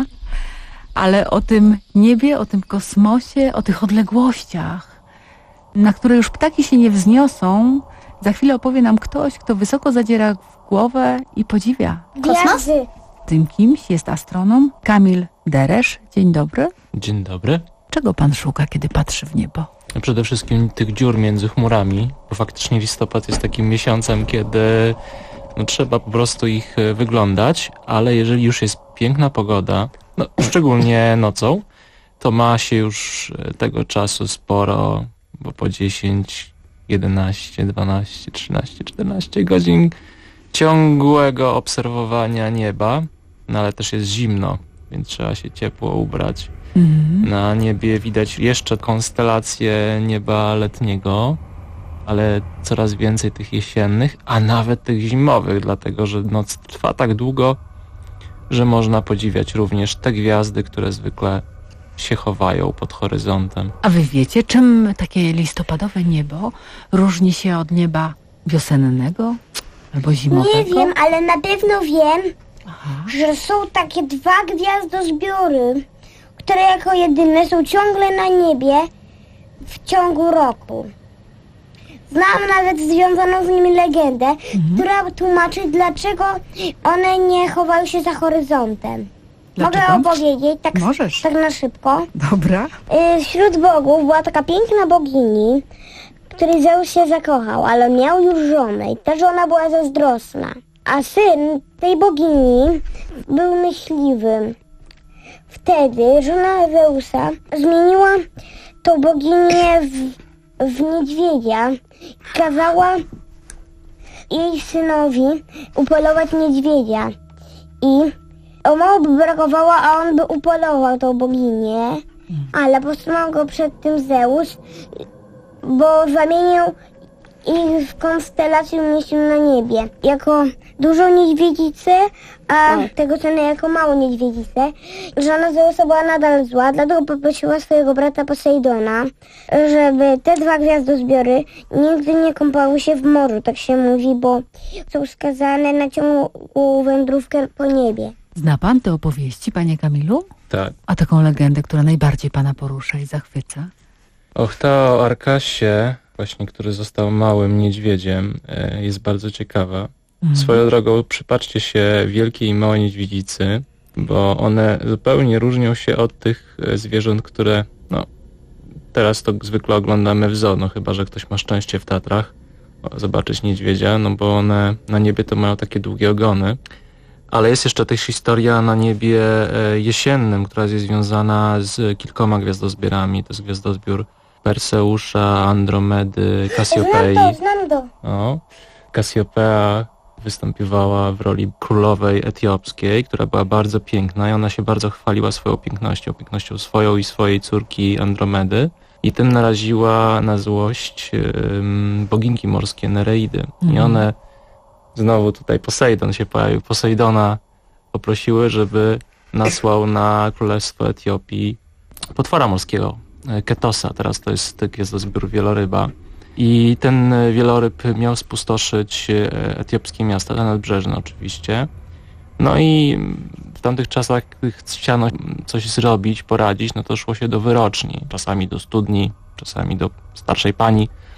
ale o tym niebie, o tym kosmosie, o tych odległościach, na które już ptaki się nie wzniosą, za chwilę opowie nam ktoś, kto wysoko zadziera w głowę i podziwia kosmos. Tym kimś jest astronom Kamil Deresz. Dzień dobry. Dzień dobry. Czego pan szuka, kiedy patrzy w niebo? Przede wszystkim tych dziur między chmurami, bo faktycznie listopad jest takim miesiącem, kiedy no, trzeba po prostu ich wyglądać, ale jeżeli już jest piękna pogoda, no, szczególnie nocą, to ma się już tego czasu sporo, bo po dziesięć, jedenaście, dwanaście, trzynaście, czternaście godzin ciągłego obserwowania nieba, no ale też jest zimno, więc trzeba się ciepło ubrać. Mhm. Na niebie widać jeszcze konstelacje nieba letniego, ale coraz więcej tych jesiennych, a nawet tych zimowych, dlatego że noc trwa tak długo, że można podziwiać również te gwiazdy, które zwykle się chowają pod horyzontem. A wy wiecie, czym takie listopadowe niebo różni się od nieba wiosennego albo zimowego? Nie wiem, ale na pewno wiem, Aha. że są takie dwa gwiazdozbiory, które jako jedyne są ciągle na niebie w ciągu roku. Znam nawet związaną z nimi legendę, mhm. która tłumaczy, dlaczego one nie chowają się za horyzontem. Dlaczego? Mogę opowiedzieć tak, tak na szybko. Dobra. Wśród bogów była taka piękna bogini, której Zeus się zakochał, ale miał już żonę i ta żona była zazdrosna. A syn tej bogini był myśliwym. Wtedy żona Zeusa zmieniła tą boginię w, w niedźwiedzia i kazała jej synowi upolować niedźwiedzia. I o mało by brakowało, a on by upolował tą boginię, ale powstrzymał go przed tym Zeus, bo zamienił ich w konstelację umieścił na niebie. Jako dużą niedźwiedzicę, a tego syna jako małą niedźwiedzicę. Żona Zeusa była nadal zła, dlatego poprosiła swojego brata Posejdona, żeby te dwa gwiazdozbiory nigdy nie kąpały się w morzu, tak się mówi, bo są skazane na ciągłą wędrówkę po niebie. Zna pan te opowieści, panie Kamilu? Tak. A taką legendę, która najbardziej pana porusza i zachwyca? Och, ta o Arkasie, właśnie, który został małym niedźwiedziem, jest bardzo ciekawa. Mhm. Swoją drogą przypatrzcie się wielkiej i małej niedźwiedzicy, bo one zupełnie różnią się od tych zwierząt, które, no, teraz to zwykle oglądamy w zoo, no chyba że ktoś ma szczęście w Tatrach zobaczyć niedźwiedzia, no bo one na niebie to mają takie długie ogony. Ale jest jeszcze też historia na niebie jesiennym, która jest związana z kilkoma gwiazdozbierami. To jest gwiazdozbiór Perseusza, Andromedy, Kasiopei. Znam to, znam to. O, Kasiopea występowała w roli królowej etiopskiej, która była bardzo piękna i ona się bardzo chwaliła swoją pięknością, pięknością swoją i swojej córki Andromedy. I tym naraziła na złość um, boginki morskie Nereidy. Mhm. I one, znowu tutaj Posejdon się pojawił, Posejdona poprosiły, żeby nasłał na królestwo Etiopii potwora morskiego, Ketosa. Teraz to jest gwiazdozbiór wieloryba. I ten wieloryb miał spustoszyć etiopskie miasta, te nadbrzeżne oczywiście. No i w tamtych czasach, gdy chciano coś zrobić, poradzić, no to szło się do wyroczni. Czasami do studni, czasami do starszej pani.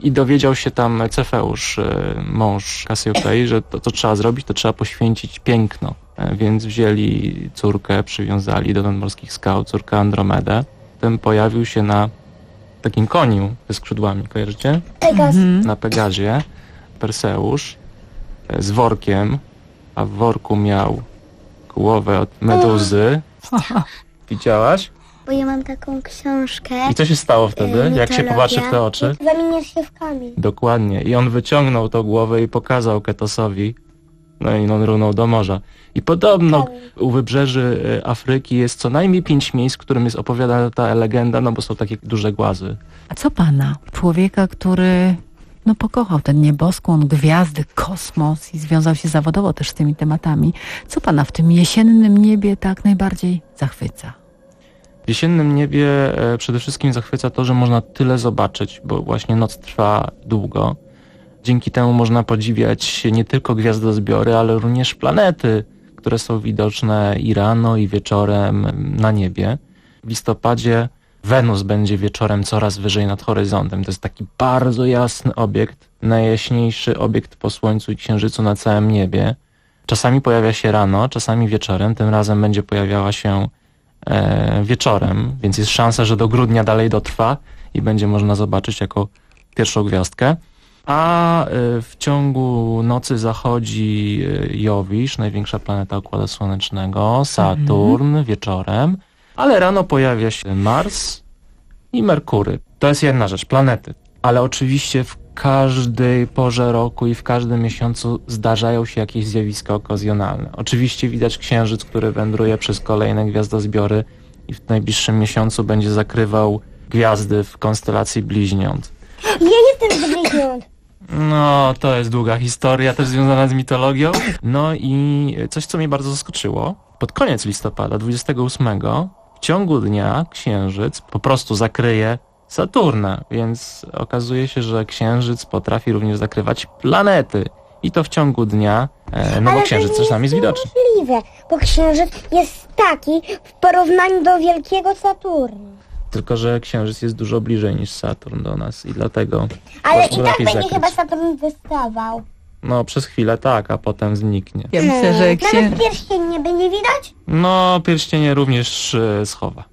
I dowiedział się tam Cefeusz, mąż Kasiopei, że to, co trzeba zrobić, to trzeba poświęcić piękno. Więc wzięli córkę, przywiązali do nadmorskich skał, córkę Andromedę. Potem pojawił się na takim koniu ze skrzydłami, kojarzycie? Pegas. Mhm. Na Pegazie Perseusz z workiem, a w worku miał głowę od meduzy. Widziałaś? Bo ja mam taką książkę. I co się stało wtedy, jak się popatrzy w te oczy? Zamieniasz się w kamień. Dokładnie. I on wyciągnął tą głowę i pokazał Ketosowi. No i on runął do morza. I podobno u wybrzeży Afryki jest co najmniej pięć miejsc, w którym jest opowiadana ta legenda, no bo są takie duże głazy. A co pana? Człowieka, który no pokochał ten nieboskłon, gwiazdy, kosmos i związał się zawodowo też z tymi tematami. Co pana w tym jesiennym niebie tak najbardziej zachwyca? W jesiennym niebie e, przede wszystkim zachwyca to, że można tyle zobaczyć, bo właśnie noc trwa długo. Dzięki temu można podziwiać nie tylko gwiazdozbiory, ale również planety, które są widoczne i rano, i wieczorem na niebie. W listopadzie Wenus będzie wieczorem coraz wyżej nad horyzontem. To jest taki bardzo jasny obiekt, najjaśniejszy obiekt po Słońcu i Księżycu na całym niebie. Czasami pojawia się rano, czasami wieczorem. Tym razem będzie pojawiała się e, wieczorem, więc jest szansa, że do grudnia dalej dotrwa i będzie można zobaczyć jako pierwszą gwiazdkę. A w ciągu nocy zachodzi Jowisz, największa planeta Układu Słonecznego, Saturn mhm. wieczorem, ale rano pojawia się Mars i Merkury. To jest jedna rzecz, planety. Ale oczywiście w każdej porze roku i w każdym miesiącu zdarzają się jakieś zjawiska okazjonalne. Oczywiście widać Księżyc, który wędruje przez kolejne gwiazdozbiory i w najbliższym miesiącu będzie zakrywał gwiazdy w konstelacji Bliźniąt. Ja jestem z Bliźniąt. No, to jest długa historia, też związana z mitologią. No i coś, co mnie bardzo zaskoczyło. Pod koniec listopada, dwudziestego ósmego, w ciągu dnia Księżyc po prostu zakryje Saturna, więc okazuje się, że Księżyc potrafi również zakrywać planety. I to w ciągu dnia, e, no Ale bo Księżyc czasami jest widoczny. Możliwe, bo Księżyc jest taki w porównaniu do wielkiego Saturna. Tylko że Księżyc jest dużo bliżej niż Saturn do nas i dlatego... Ale i tak lepiej będzie zakryć. chyba Saturn wystawał. No, przez chwilę tak, a potem zniknie. Ja myślę, że księ... Nawet pierścień nie będzie widać? No, pierścienie również e, schowa.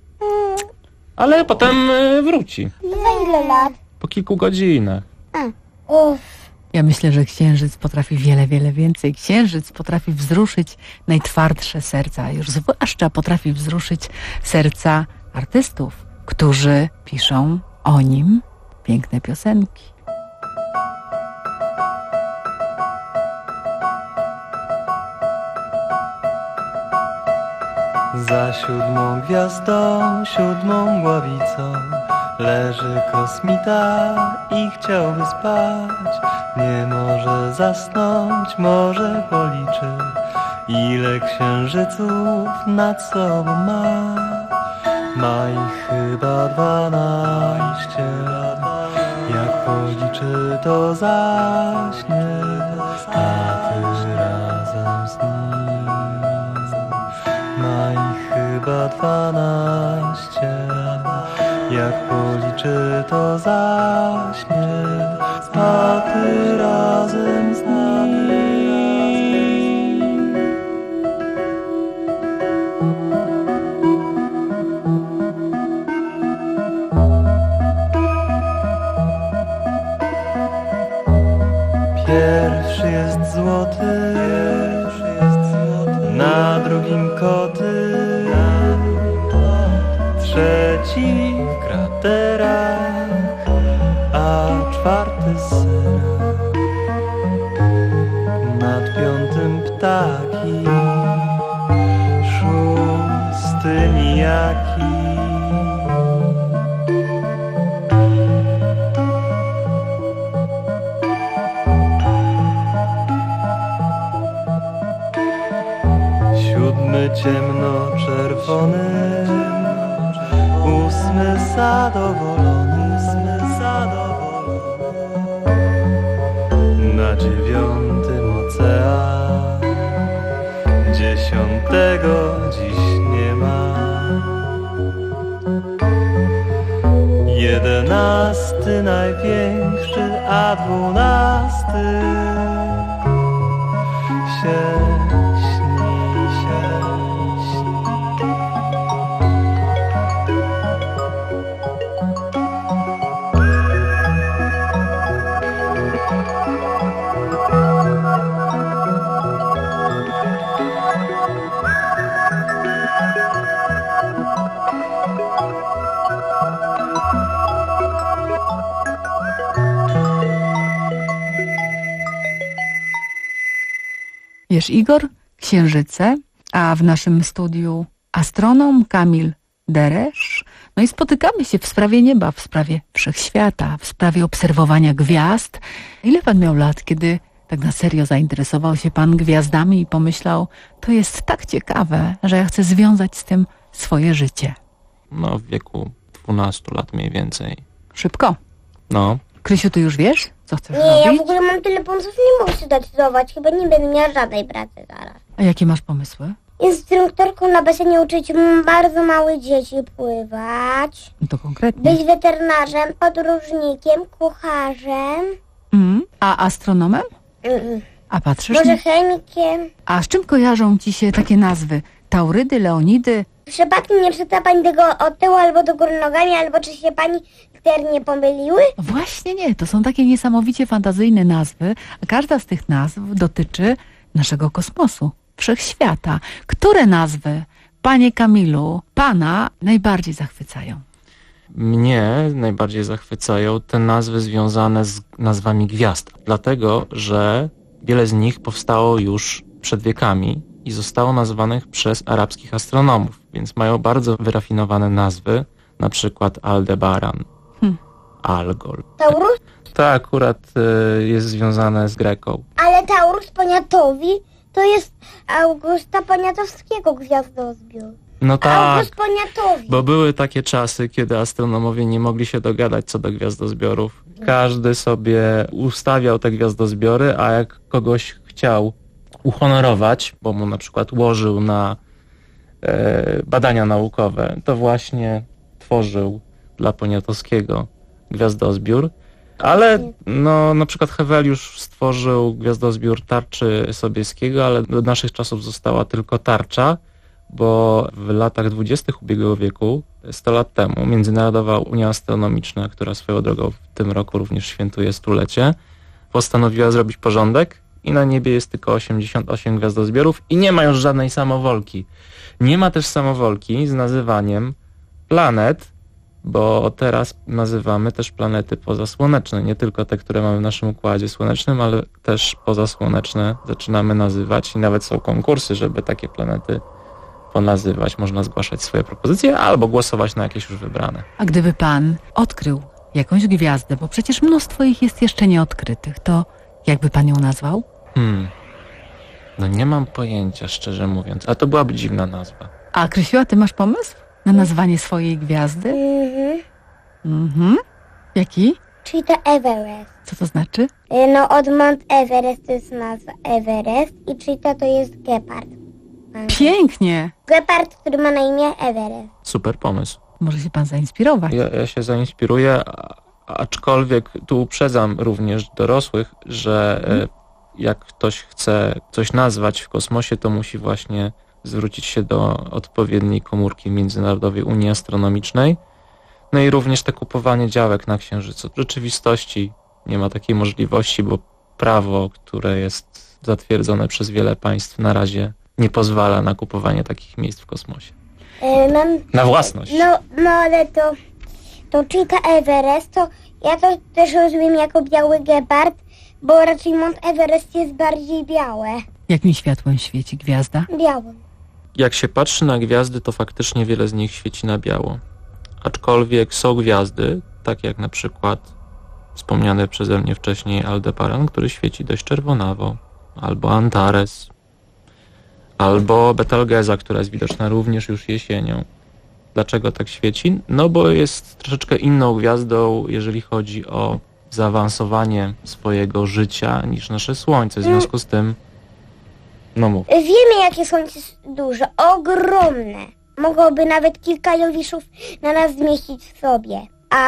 Ale potem e, wróci. Za ile lat? Po kilku godzinach. Uff. Ja myślę, że Księżyc potrafi wiele, wiele więcej. Księżyc potrafi wzruszyć najtwardsze serca, już zwłaszcza potrafi wzruszyć serca artystów, którzy piszą o nim piękne piosenki. Za siódmą gwiazdą, siódmą głowicą leży kosmita i chciałby spać. Nie może zasnąć, może policzy, ile księżyców nad sobą ma. Ma ich chyba dwanaście, jak policzy to zaśnie, a ty razem z nim. Ma ich chyba dwanaście, jak policzy to zaśnie, a ty razem z nim. Pierwszy jest złoty, na drugim koty, trzeci w kraterach, a czwarty sera. Nad piątym ptaki, szósty nijaki. Siódmy ciemno-czerwony, ósmy zadowolony, ósmy zadowolony. Na dziewiątym ocean, dziesiątego dziś nie ma. Jedenasty największy, a dwunasty się śni, się śni. Wiesz, Igor, księżyce, a w naszym studiu astronom Kamil Deresz. No i spotykamy się w sprawie nieba, w sprawie wszechświata, w sprawie obserwowania gwiazd. Ile pan miał lat, kiedy tak na serio zainteresował się pan gwiazdami i pomyślał, to jest tak ciekawe, że ja chcę związać z tym swoje życie? No w wieku dwunastu lat mniej więcej. Szybko. No. Krysiu, ty już wiesz, co chcesz Nie, robić? ja w ogóle mam tyle pomysłów, nie mogę się zdecydować. Chyba nie będę miała żadnej pracy zaraz. A jakie masz pomysły? Instruktorką na basenie uczyć bardzo małe dzieci pływać. No to konkretnie. Być weterynarzem, podróżnikiem, kucharzem. Mm. A astronomem? Mm. A patrzysz? Może chemikiem. A z czym kojarzą ci się takie nazwy? Taurydy, Leonidy? Przypadkiem nie czyta pani tego od tyłu albo do góry nogami, albo czy się pani litery pomyliły? Właśnie nie, to są takie niesamowicie fantazyjne nazwy, a każda z tych nazw dotyczy naszego kosmosu, wszechświata. Które nazwy, panie Kamilu, pana najbardziej zachwycają? Mnie najbardziej zachwycają te nazwy związane z nazwami gwiazd, dlatego że wiele z nich powstało już przed wiekami i zostało nazwanych przez arabskich astronomów, więc mają bardzo wyrafinowane nazwy, na przykład Aldebaran, hmm. Algol. Taurus? To akurat y, jest związane z Greką. Ale Taurus Poniatowi to jest Augusta Poniatowskiego gwiazdozbiór. No tak, August Poniatowi. bo były takie czasy, kiedy astronomowie nie mogli się dogadać co do gwiazdozbiorów. Każdy sobie ustawiał te gwiazdozbiory, a jak kogoś chciał uhonorować, bo mu na przykład łożył na e, badania naukowe, to właśnie tworzył dla Poniatowskiego gwiazdozbiór. Ale no, na przykład Heweliusz stworzył gwiazdozbiór tarczy Sobieskiego, ale do naszych czasów została tylko tarcza, bo w latach dwudziestych ubiegłego wieku, sto lat temu, Międzynarodowa Unia Astronomiczna, która swoją drogą w tym roku również świętuje stulecie, postanowiła zrobić porządek i na niebie jest tylko osiemdziesiąt osiem gwiazdozbiorów i nie ma już żadnej samowolki. Nie ma też samowolki z nazywaniem planet, bo teraz nazywamy też planety pozasłoneczne, nie tylko te, które mamy w naszym Układzie Słonecznym, ale też pozasłoneczne zaczynamy nazywać i nawet są konkursy, żeby takie planety ponazywać. Można zgłaszać swoje propozycje albo głosować na jakieś już wybrane. A gdyby pan odkrył jakąś gwiazdę, bo przecież mnóstwo ich jest jeszcze nieodkrytych, to jakby pan ją nazwał? Hmm. No nie mam pojęcia, szczerze mówiąc, a to byłaby dziwna nazwa. A Krysiu, a ty masz pomysł na nazwanie swojej gwiazdy? Mhm. Mhm. Jaki? Czyli to Everest. Co to znaczy? No od Mount Everest to jest nazwa Everest i Cheetah to jest gepard. Pięknie! Gepard, który ma na imię Everest. Super pomysł. Może się pan zainspirować. Ja, ja się zainspiruję, aczkolwiek tu uprzedzam również dorosłych, że hmm. jak ktoś chce coś nazwać w kosmosie, to musi właśnie zwrócić się do odpowiedniej komórki Międzynarodowej Unii Astronomicznej. No i również te kupowanie działek na Księżycu. W rzeczywistości nie ma takiej możliwości, bo prawo, które jest zatwierdzone przez wiele państw, na razie nie pozwala na kupowanie takich miejsc w kosmosie. E, mam... Na własność. No, no ale to, to Cheetah Everest, to ja to też rozumiem jako biały gepard, bo raczej Mount Everest jest bardziej białe. Jakim światłem świeci gwiazda? Białym. Jak się patrzy na gwiazdy, to faktycznie wiele z nich świeci na biało. Aczkolwiek są gwiazdy, takie jak na przykład wspomniany przeze mnie wcześniej Aldebaran, który świeci dość czerwonawo, albo Antares, albo Betelgeza, która jest widoczna również już jesienią. Dlaczego tak świeci? No bo jest troszeczkę inną gwiazdą, jeżeli chodzi o zaawansowanie swojego życia niż nasze Słońce. W związku z tym, no mów. Wiemy, jakie Słońce jest duże, ogromne. Mogłoby nawet kilka Jowiszów na nas zmieścić w sobie. A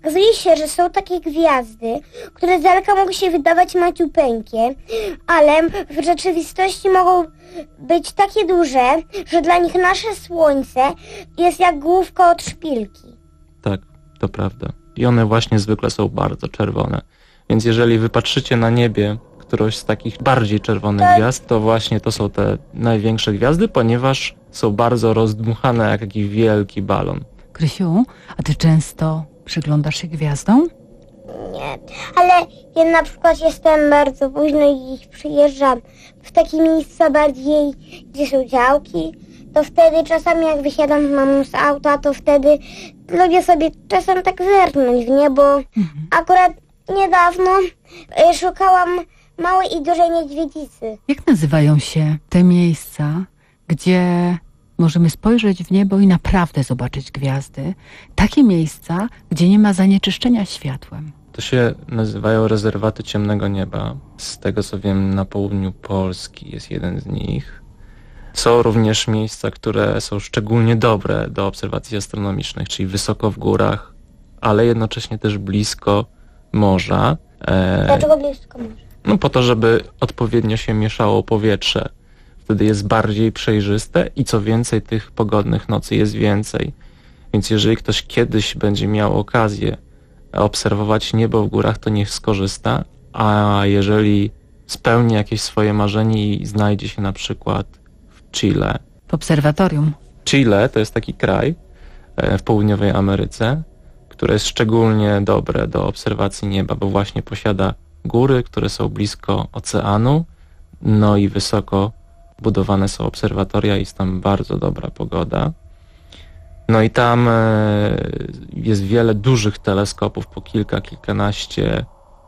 Okazuje się, że są takie gwiazdy, które z daleka mogą się wydawać maciupeńkie, ale w rzeczywistości mogą być takie duże, że dla nich nasze Słońce jest jak główka od szpilki. Tak, to prawda. I one właśnie zwykle są bardzo czerwone. Więc jeżeli wypatrzycie na niebie którąś z takich bardziej czerwonych Tak. gwiazd, to właśnie to są te największe gwiazdy, ponieważ są bardzo rozdmuchane jak jakiś wielki balon. Krysiu, a ty często przyglądasz się gwiazdom? Nie, ale ja na przykład jestem bardzo późno i przyjeżdżam w takie miejsca bardziej, gdzie są działki, to wtedy czasami jak wysiadam z mamą z auta, to wtedy lubię sobie czasem tak zerknąć w niebo. Mhm. Akurat niedawno y, szukałam małej i dużej niedźwiedzicy. Jak nazywają się te miejsca, gdzie możemy spojrzeć w niebo i naprawdę zobaczyć gwiazdy? Takie miejsca, gdzie nie ma zanieczyszczenia światłem. To się nazywają rezerwaty ciemnego nieba. Z tego co wiem, na południu Polski jest jeden z nich. Są również miejsca, które są szczególnie dobre do obserwacji astronomicznych, czyli wysoko w górach, ale jednocześnie też blisko morza. E, Dlaczego blisko morza? No po to, żeby odpowiednio się mieszało powietrze. Wtedy jest bardziej przejrzyste i co więcej, tych pogodnych nocy jest więcej. Więc jeżeli ktoś kiedyś będzie miał okazję obserwować niebo w górach, to niech skorzysta, a jeżeli spełni jakieś swoje marzenie i znajdzie się na przykład w Chile. W obserwatorium. Chile to jest taki kraj w południowej Ameryce, które jest szczególnie dobre do obserwacji nieba, bo właśnie posiada góry, które są blisko oceanu, no i wysoko budowane są obserwatoria i jest tam bardzo dobra pogoda. No i tam jest wiele dużych teleskopów po kilka, kilkanaście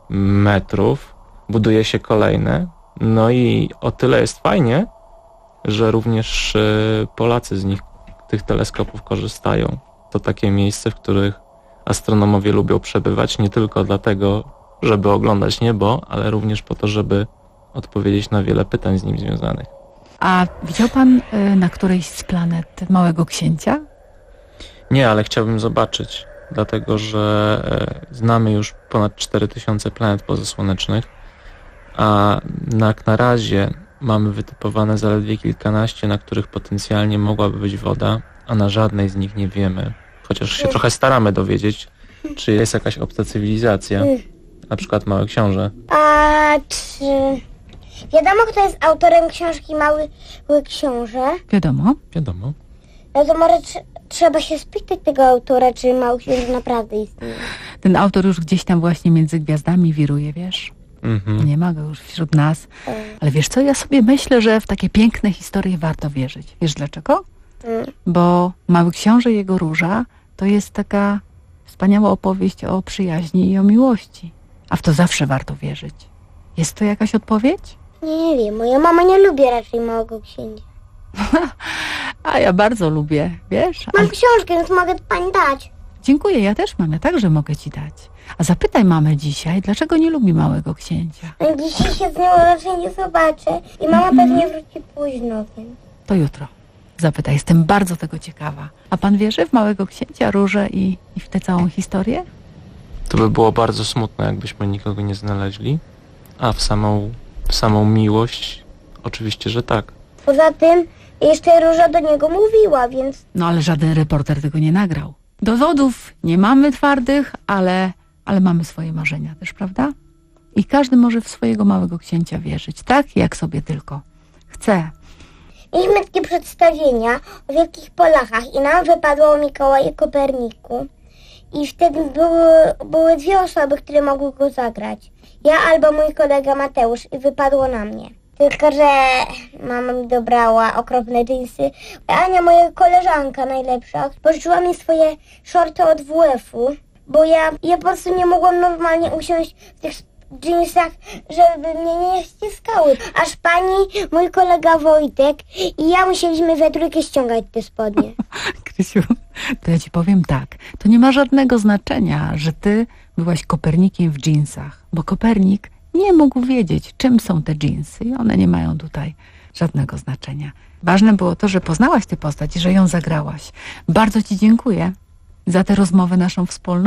metrów. Buduje się kolejne. No i o tyle jest fajnie, że również Polacy z nich, tych teleskopów korzystają. To takie miejsce, w których astronomowie lubią przebywać nie tylko dlatego, żeby oglądać niebo, ale również po to, żeby odpowiedzieć na wiele pytań z nim związanych. A widział pan y, na którejś z planet Małego Księcia? Nie, ale chciałbym zobaczyć, dlatego że e, znamy już ponad cztery tysiące planet pozasłonecznych, a jak na razie mamy wytypowane zaledwie kilkanaście, na których potencjalnie mogłaby być woda, a na żadnej z nich nie wiemy. Chociaż się trochę staramy dowiedzieć, czy jest jakaś obca cywilizacja, na przykład Małe Książę. A czy wiadomo, kto jest autorem książki Mały Książę? Wiadomo. Wiadomo. No to może tr- trzeba się spytać tego autora, czy Mały Książę naprawdę istnieje. Ten autor już gdzieś tam właśnie między gwiazdami wiruje, wiesz? Mhm. Nie ma go już wśród nas. Ale wiesz co, ja sobie myślę, że w takie piękne historie warto wierzyć. Wiesz dlaczego? Mm. Bo Mały Książę i jego róża to jest taka wspaniała opowieść o przyjaźni i o miłości. A w to zawsze warto wierzyć. Jest to jakaś odpowiedź? Nie wiem, moja mama nie lubi raczej Małego Księcia. A ja bardzo lubię, wiesz? Mam A... książkę, więc mogę pani dać. Dziękuję, ja też mam, ja także mogę ci dać. A zapytaj mamę dzisiaj, dlaczego nie lubi Małego Księcia? Dzisiaj się z nią raczej nie zobaczę i mama Mhm. pewnie wróci późno, więc... To jutro. Zapytaj, jestem bardzo tego ciekawa. A pan wierzy w Małego Księcia, różę i, i w tę całą historię? To by było bardzo smutne, jakbyśmy nikogo nie znaleźli. A w samą, w samą miłość oczywiście, że tak. Poza tym jeszcze Róża do niego mówiła, więc... No ale żaden reporter tego nie nagrał. Dowodów nie mamy twardych, ale, ale mamy swoje marzenia też, prawda? I każdy może w swojego Małego Księcia wierzyć, tak jak sobie tylko chce. Mieliśmy takie przedstawienia o wielkich Polachach i nam wypadło o Mikołaje Koperniku. I wtedy były, były dwie osoby, które mogły go zagrać. Ja albo mój kolega Mateusz i wypadło na mnie. Tylko że mama mi dobrała okropne dżinsy. Ania, moja koleżanka najlepsza, pożyczyła mi swoje shorty od W F-u, bo ja, ja po prostu nie mogłam normalnie usiąść w tych dżinsach, żeby mnie nie ściskały. Aż pani, mój kolega Wojtek i ja musieliśmy we trójkę ściągać te spodnie. Krysiu, to ja ci powiem tak. To nie ma żadnego znaczenia, że ty byłaś Kopernikiem w dżinsach, bo Kopernik nie mógł wiedzieć, czym są te dżinsy i one nie mają tutaj żadnego znaczenia. Ważne było to, że poznałaś tę postać i że ją zagrałaś. Bardzo ci dziękuję za tę rozmowę naszą wspólną.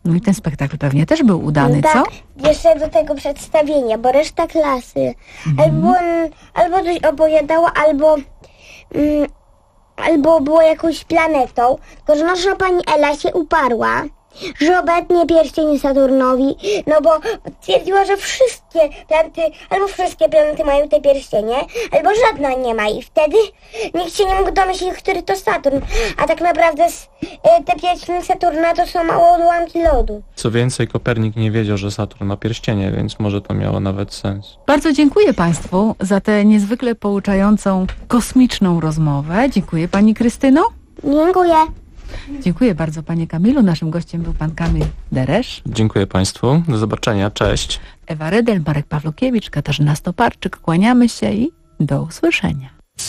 No i ten spektakl pewnie też był udany, no tak, co? jeszcze do tego przedstawienia, bo reszta klasy albo, albo coś opowiadała, albo, mm, albo było jakąś planetą, tylko że nasza pani Ela się uparła, że obetnie pierścień Saturnowi, no bo twierdziła, że wszystkie planety, albo wszystkie planety mają te pierścienie, albo żadna nie ma i wtedy nikt się nie mógł domyślić, który to Saturn, a tak naprawdę s- y, te pierścienie Saturna to są małe odłamki lodu. Co więcej, Kopernik nie wiedział, że Saturn ma pierścienie, więc może to miało nawet sens. Bardzo dziękuję Państwu za tę niezwykle pouczającą, kosmiczną rozmowę. Dziękuję Pani Krystyno. Dziękuję. Dziękuję bardzo Panie Kamilu. Naszym gościem był Pan Kamil Deresz. Dziękuję Państwu. Do zobaczenia. Cześć. Ewa Rydel, Marek Pawlukiewicz, Katarzyna Stoparczyk. Kłaniamy się i do usłyszenia.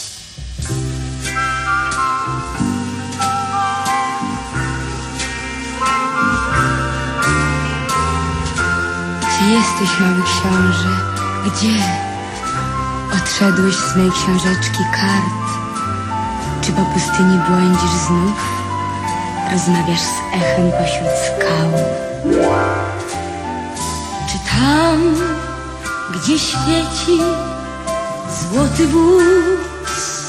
Gdzie jesteś, mały książę? Gdzie? Odszedłeś z mej książeczki kart. Czy po pustyni błądzisz znów? Rozmawiasz z echem pośród skał. Czy tam, gdzie świeci złoty wóz,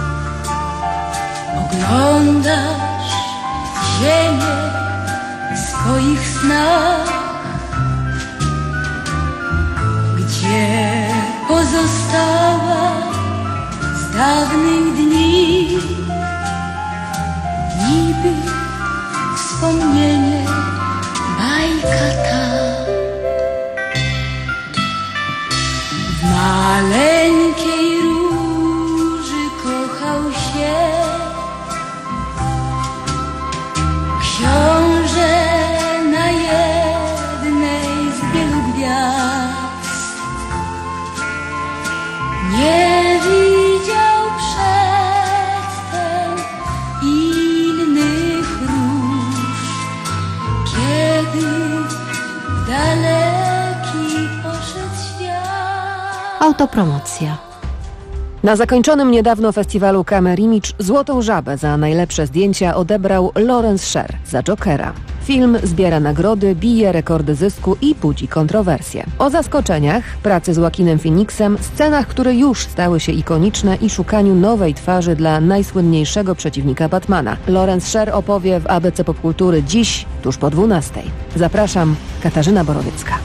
oglądasz ziemię w swoich snach? Gdzie pozostała z dawnych dni niby wspomnienie, bajka ta? W maleńkiej róży kochał się książę na jednej z wielu gwiazd. Nie widział przedtem innych róż, kiedy w daleki poszedł świat. Autopromocja. Na zakończonym niedawno festiwalu Camera Image Złotą Żabę za najlepsze zdjęcia odebrał Lawrence Sher za Jokera. Film zbiera nagrody, bije rekordy zysku i budzi kontrowersje. O zaskoczeniach, pracy z Joaquinem Phoenixem, scenach, które już stały się ikoniczne i szukaniu nowej twarzy dla najsłynniejszego przeciwnika Batmana. Lawrence Sher opowie w A B C Popkultury dziś, tuż po dwunastej. Zapraszam, Katarzyna Borowiecka.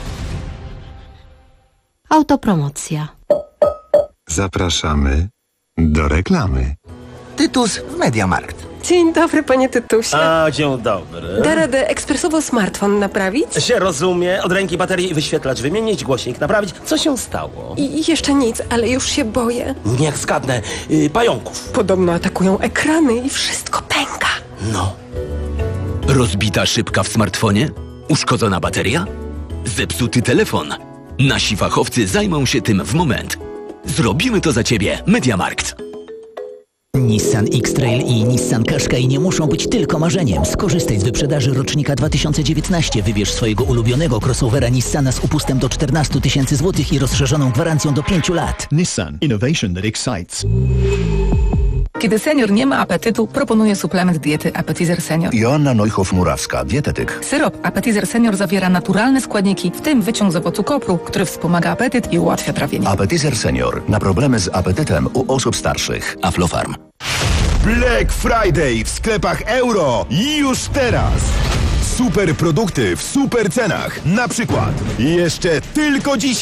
Autopromocja. Zapraszamy do reklamy. Tytus w Mediamarkt. Dzień dobry, panie Tytusie. A, dzień dobry. Da radę ekspresowo smartfon naprawić? Się rozumie, od ręki baterii i wyświetlacz wymienić, głośnik naprawić. Co się stało? I jeszcze nic, ale już się boję. Niech zgadnę, yy, pająków. Podobno atakują ekrany i wszystko pęka. No. Rozbita szybka w smartfonie? Uszkodzona bateria? Zepsuty telefon? Nasi fachowcy zajmą się tym w moment. Zrobimy to za Ciebie. Mediamarkt. Nissan X-Trail i Nissan Qashqai nie muszą być tylko marzeniem. Skorzystaj z wyprzedaży rocznika dwa tysiące dziewiętnaście. Wybierz swojego ulubionego crossovera Nissana z upustem do czternaście tysięcy złotych i rozszerzoną gwarancją do pięciu lat. Nissan. Innovation that excites. Kiedy senior nie ma apetytu, proponuję suplement diety Appetizer Senior. Joanna Neuchow-Murawska, dietetyk. Syrop Appetizer Senior zawiera naturalne składniki, w tym wyciąg z owocu kopru, który wspomaga apetyt i ułatwia trawienie. Appetizer Senior. Na problemy z apetytem u osób starszych. Aflofarm. Black Friday w sklepach Euro. Już teraz. Super produkty w super cenach. Na przykład jeszcze tylko dzisiaj.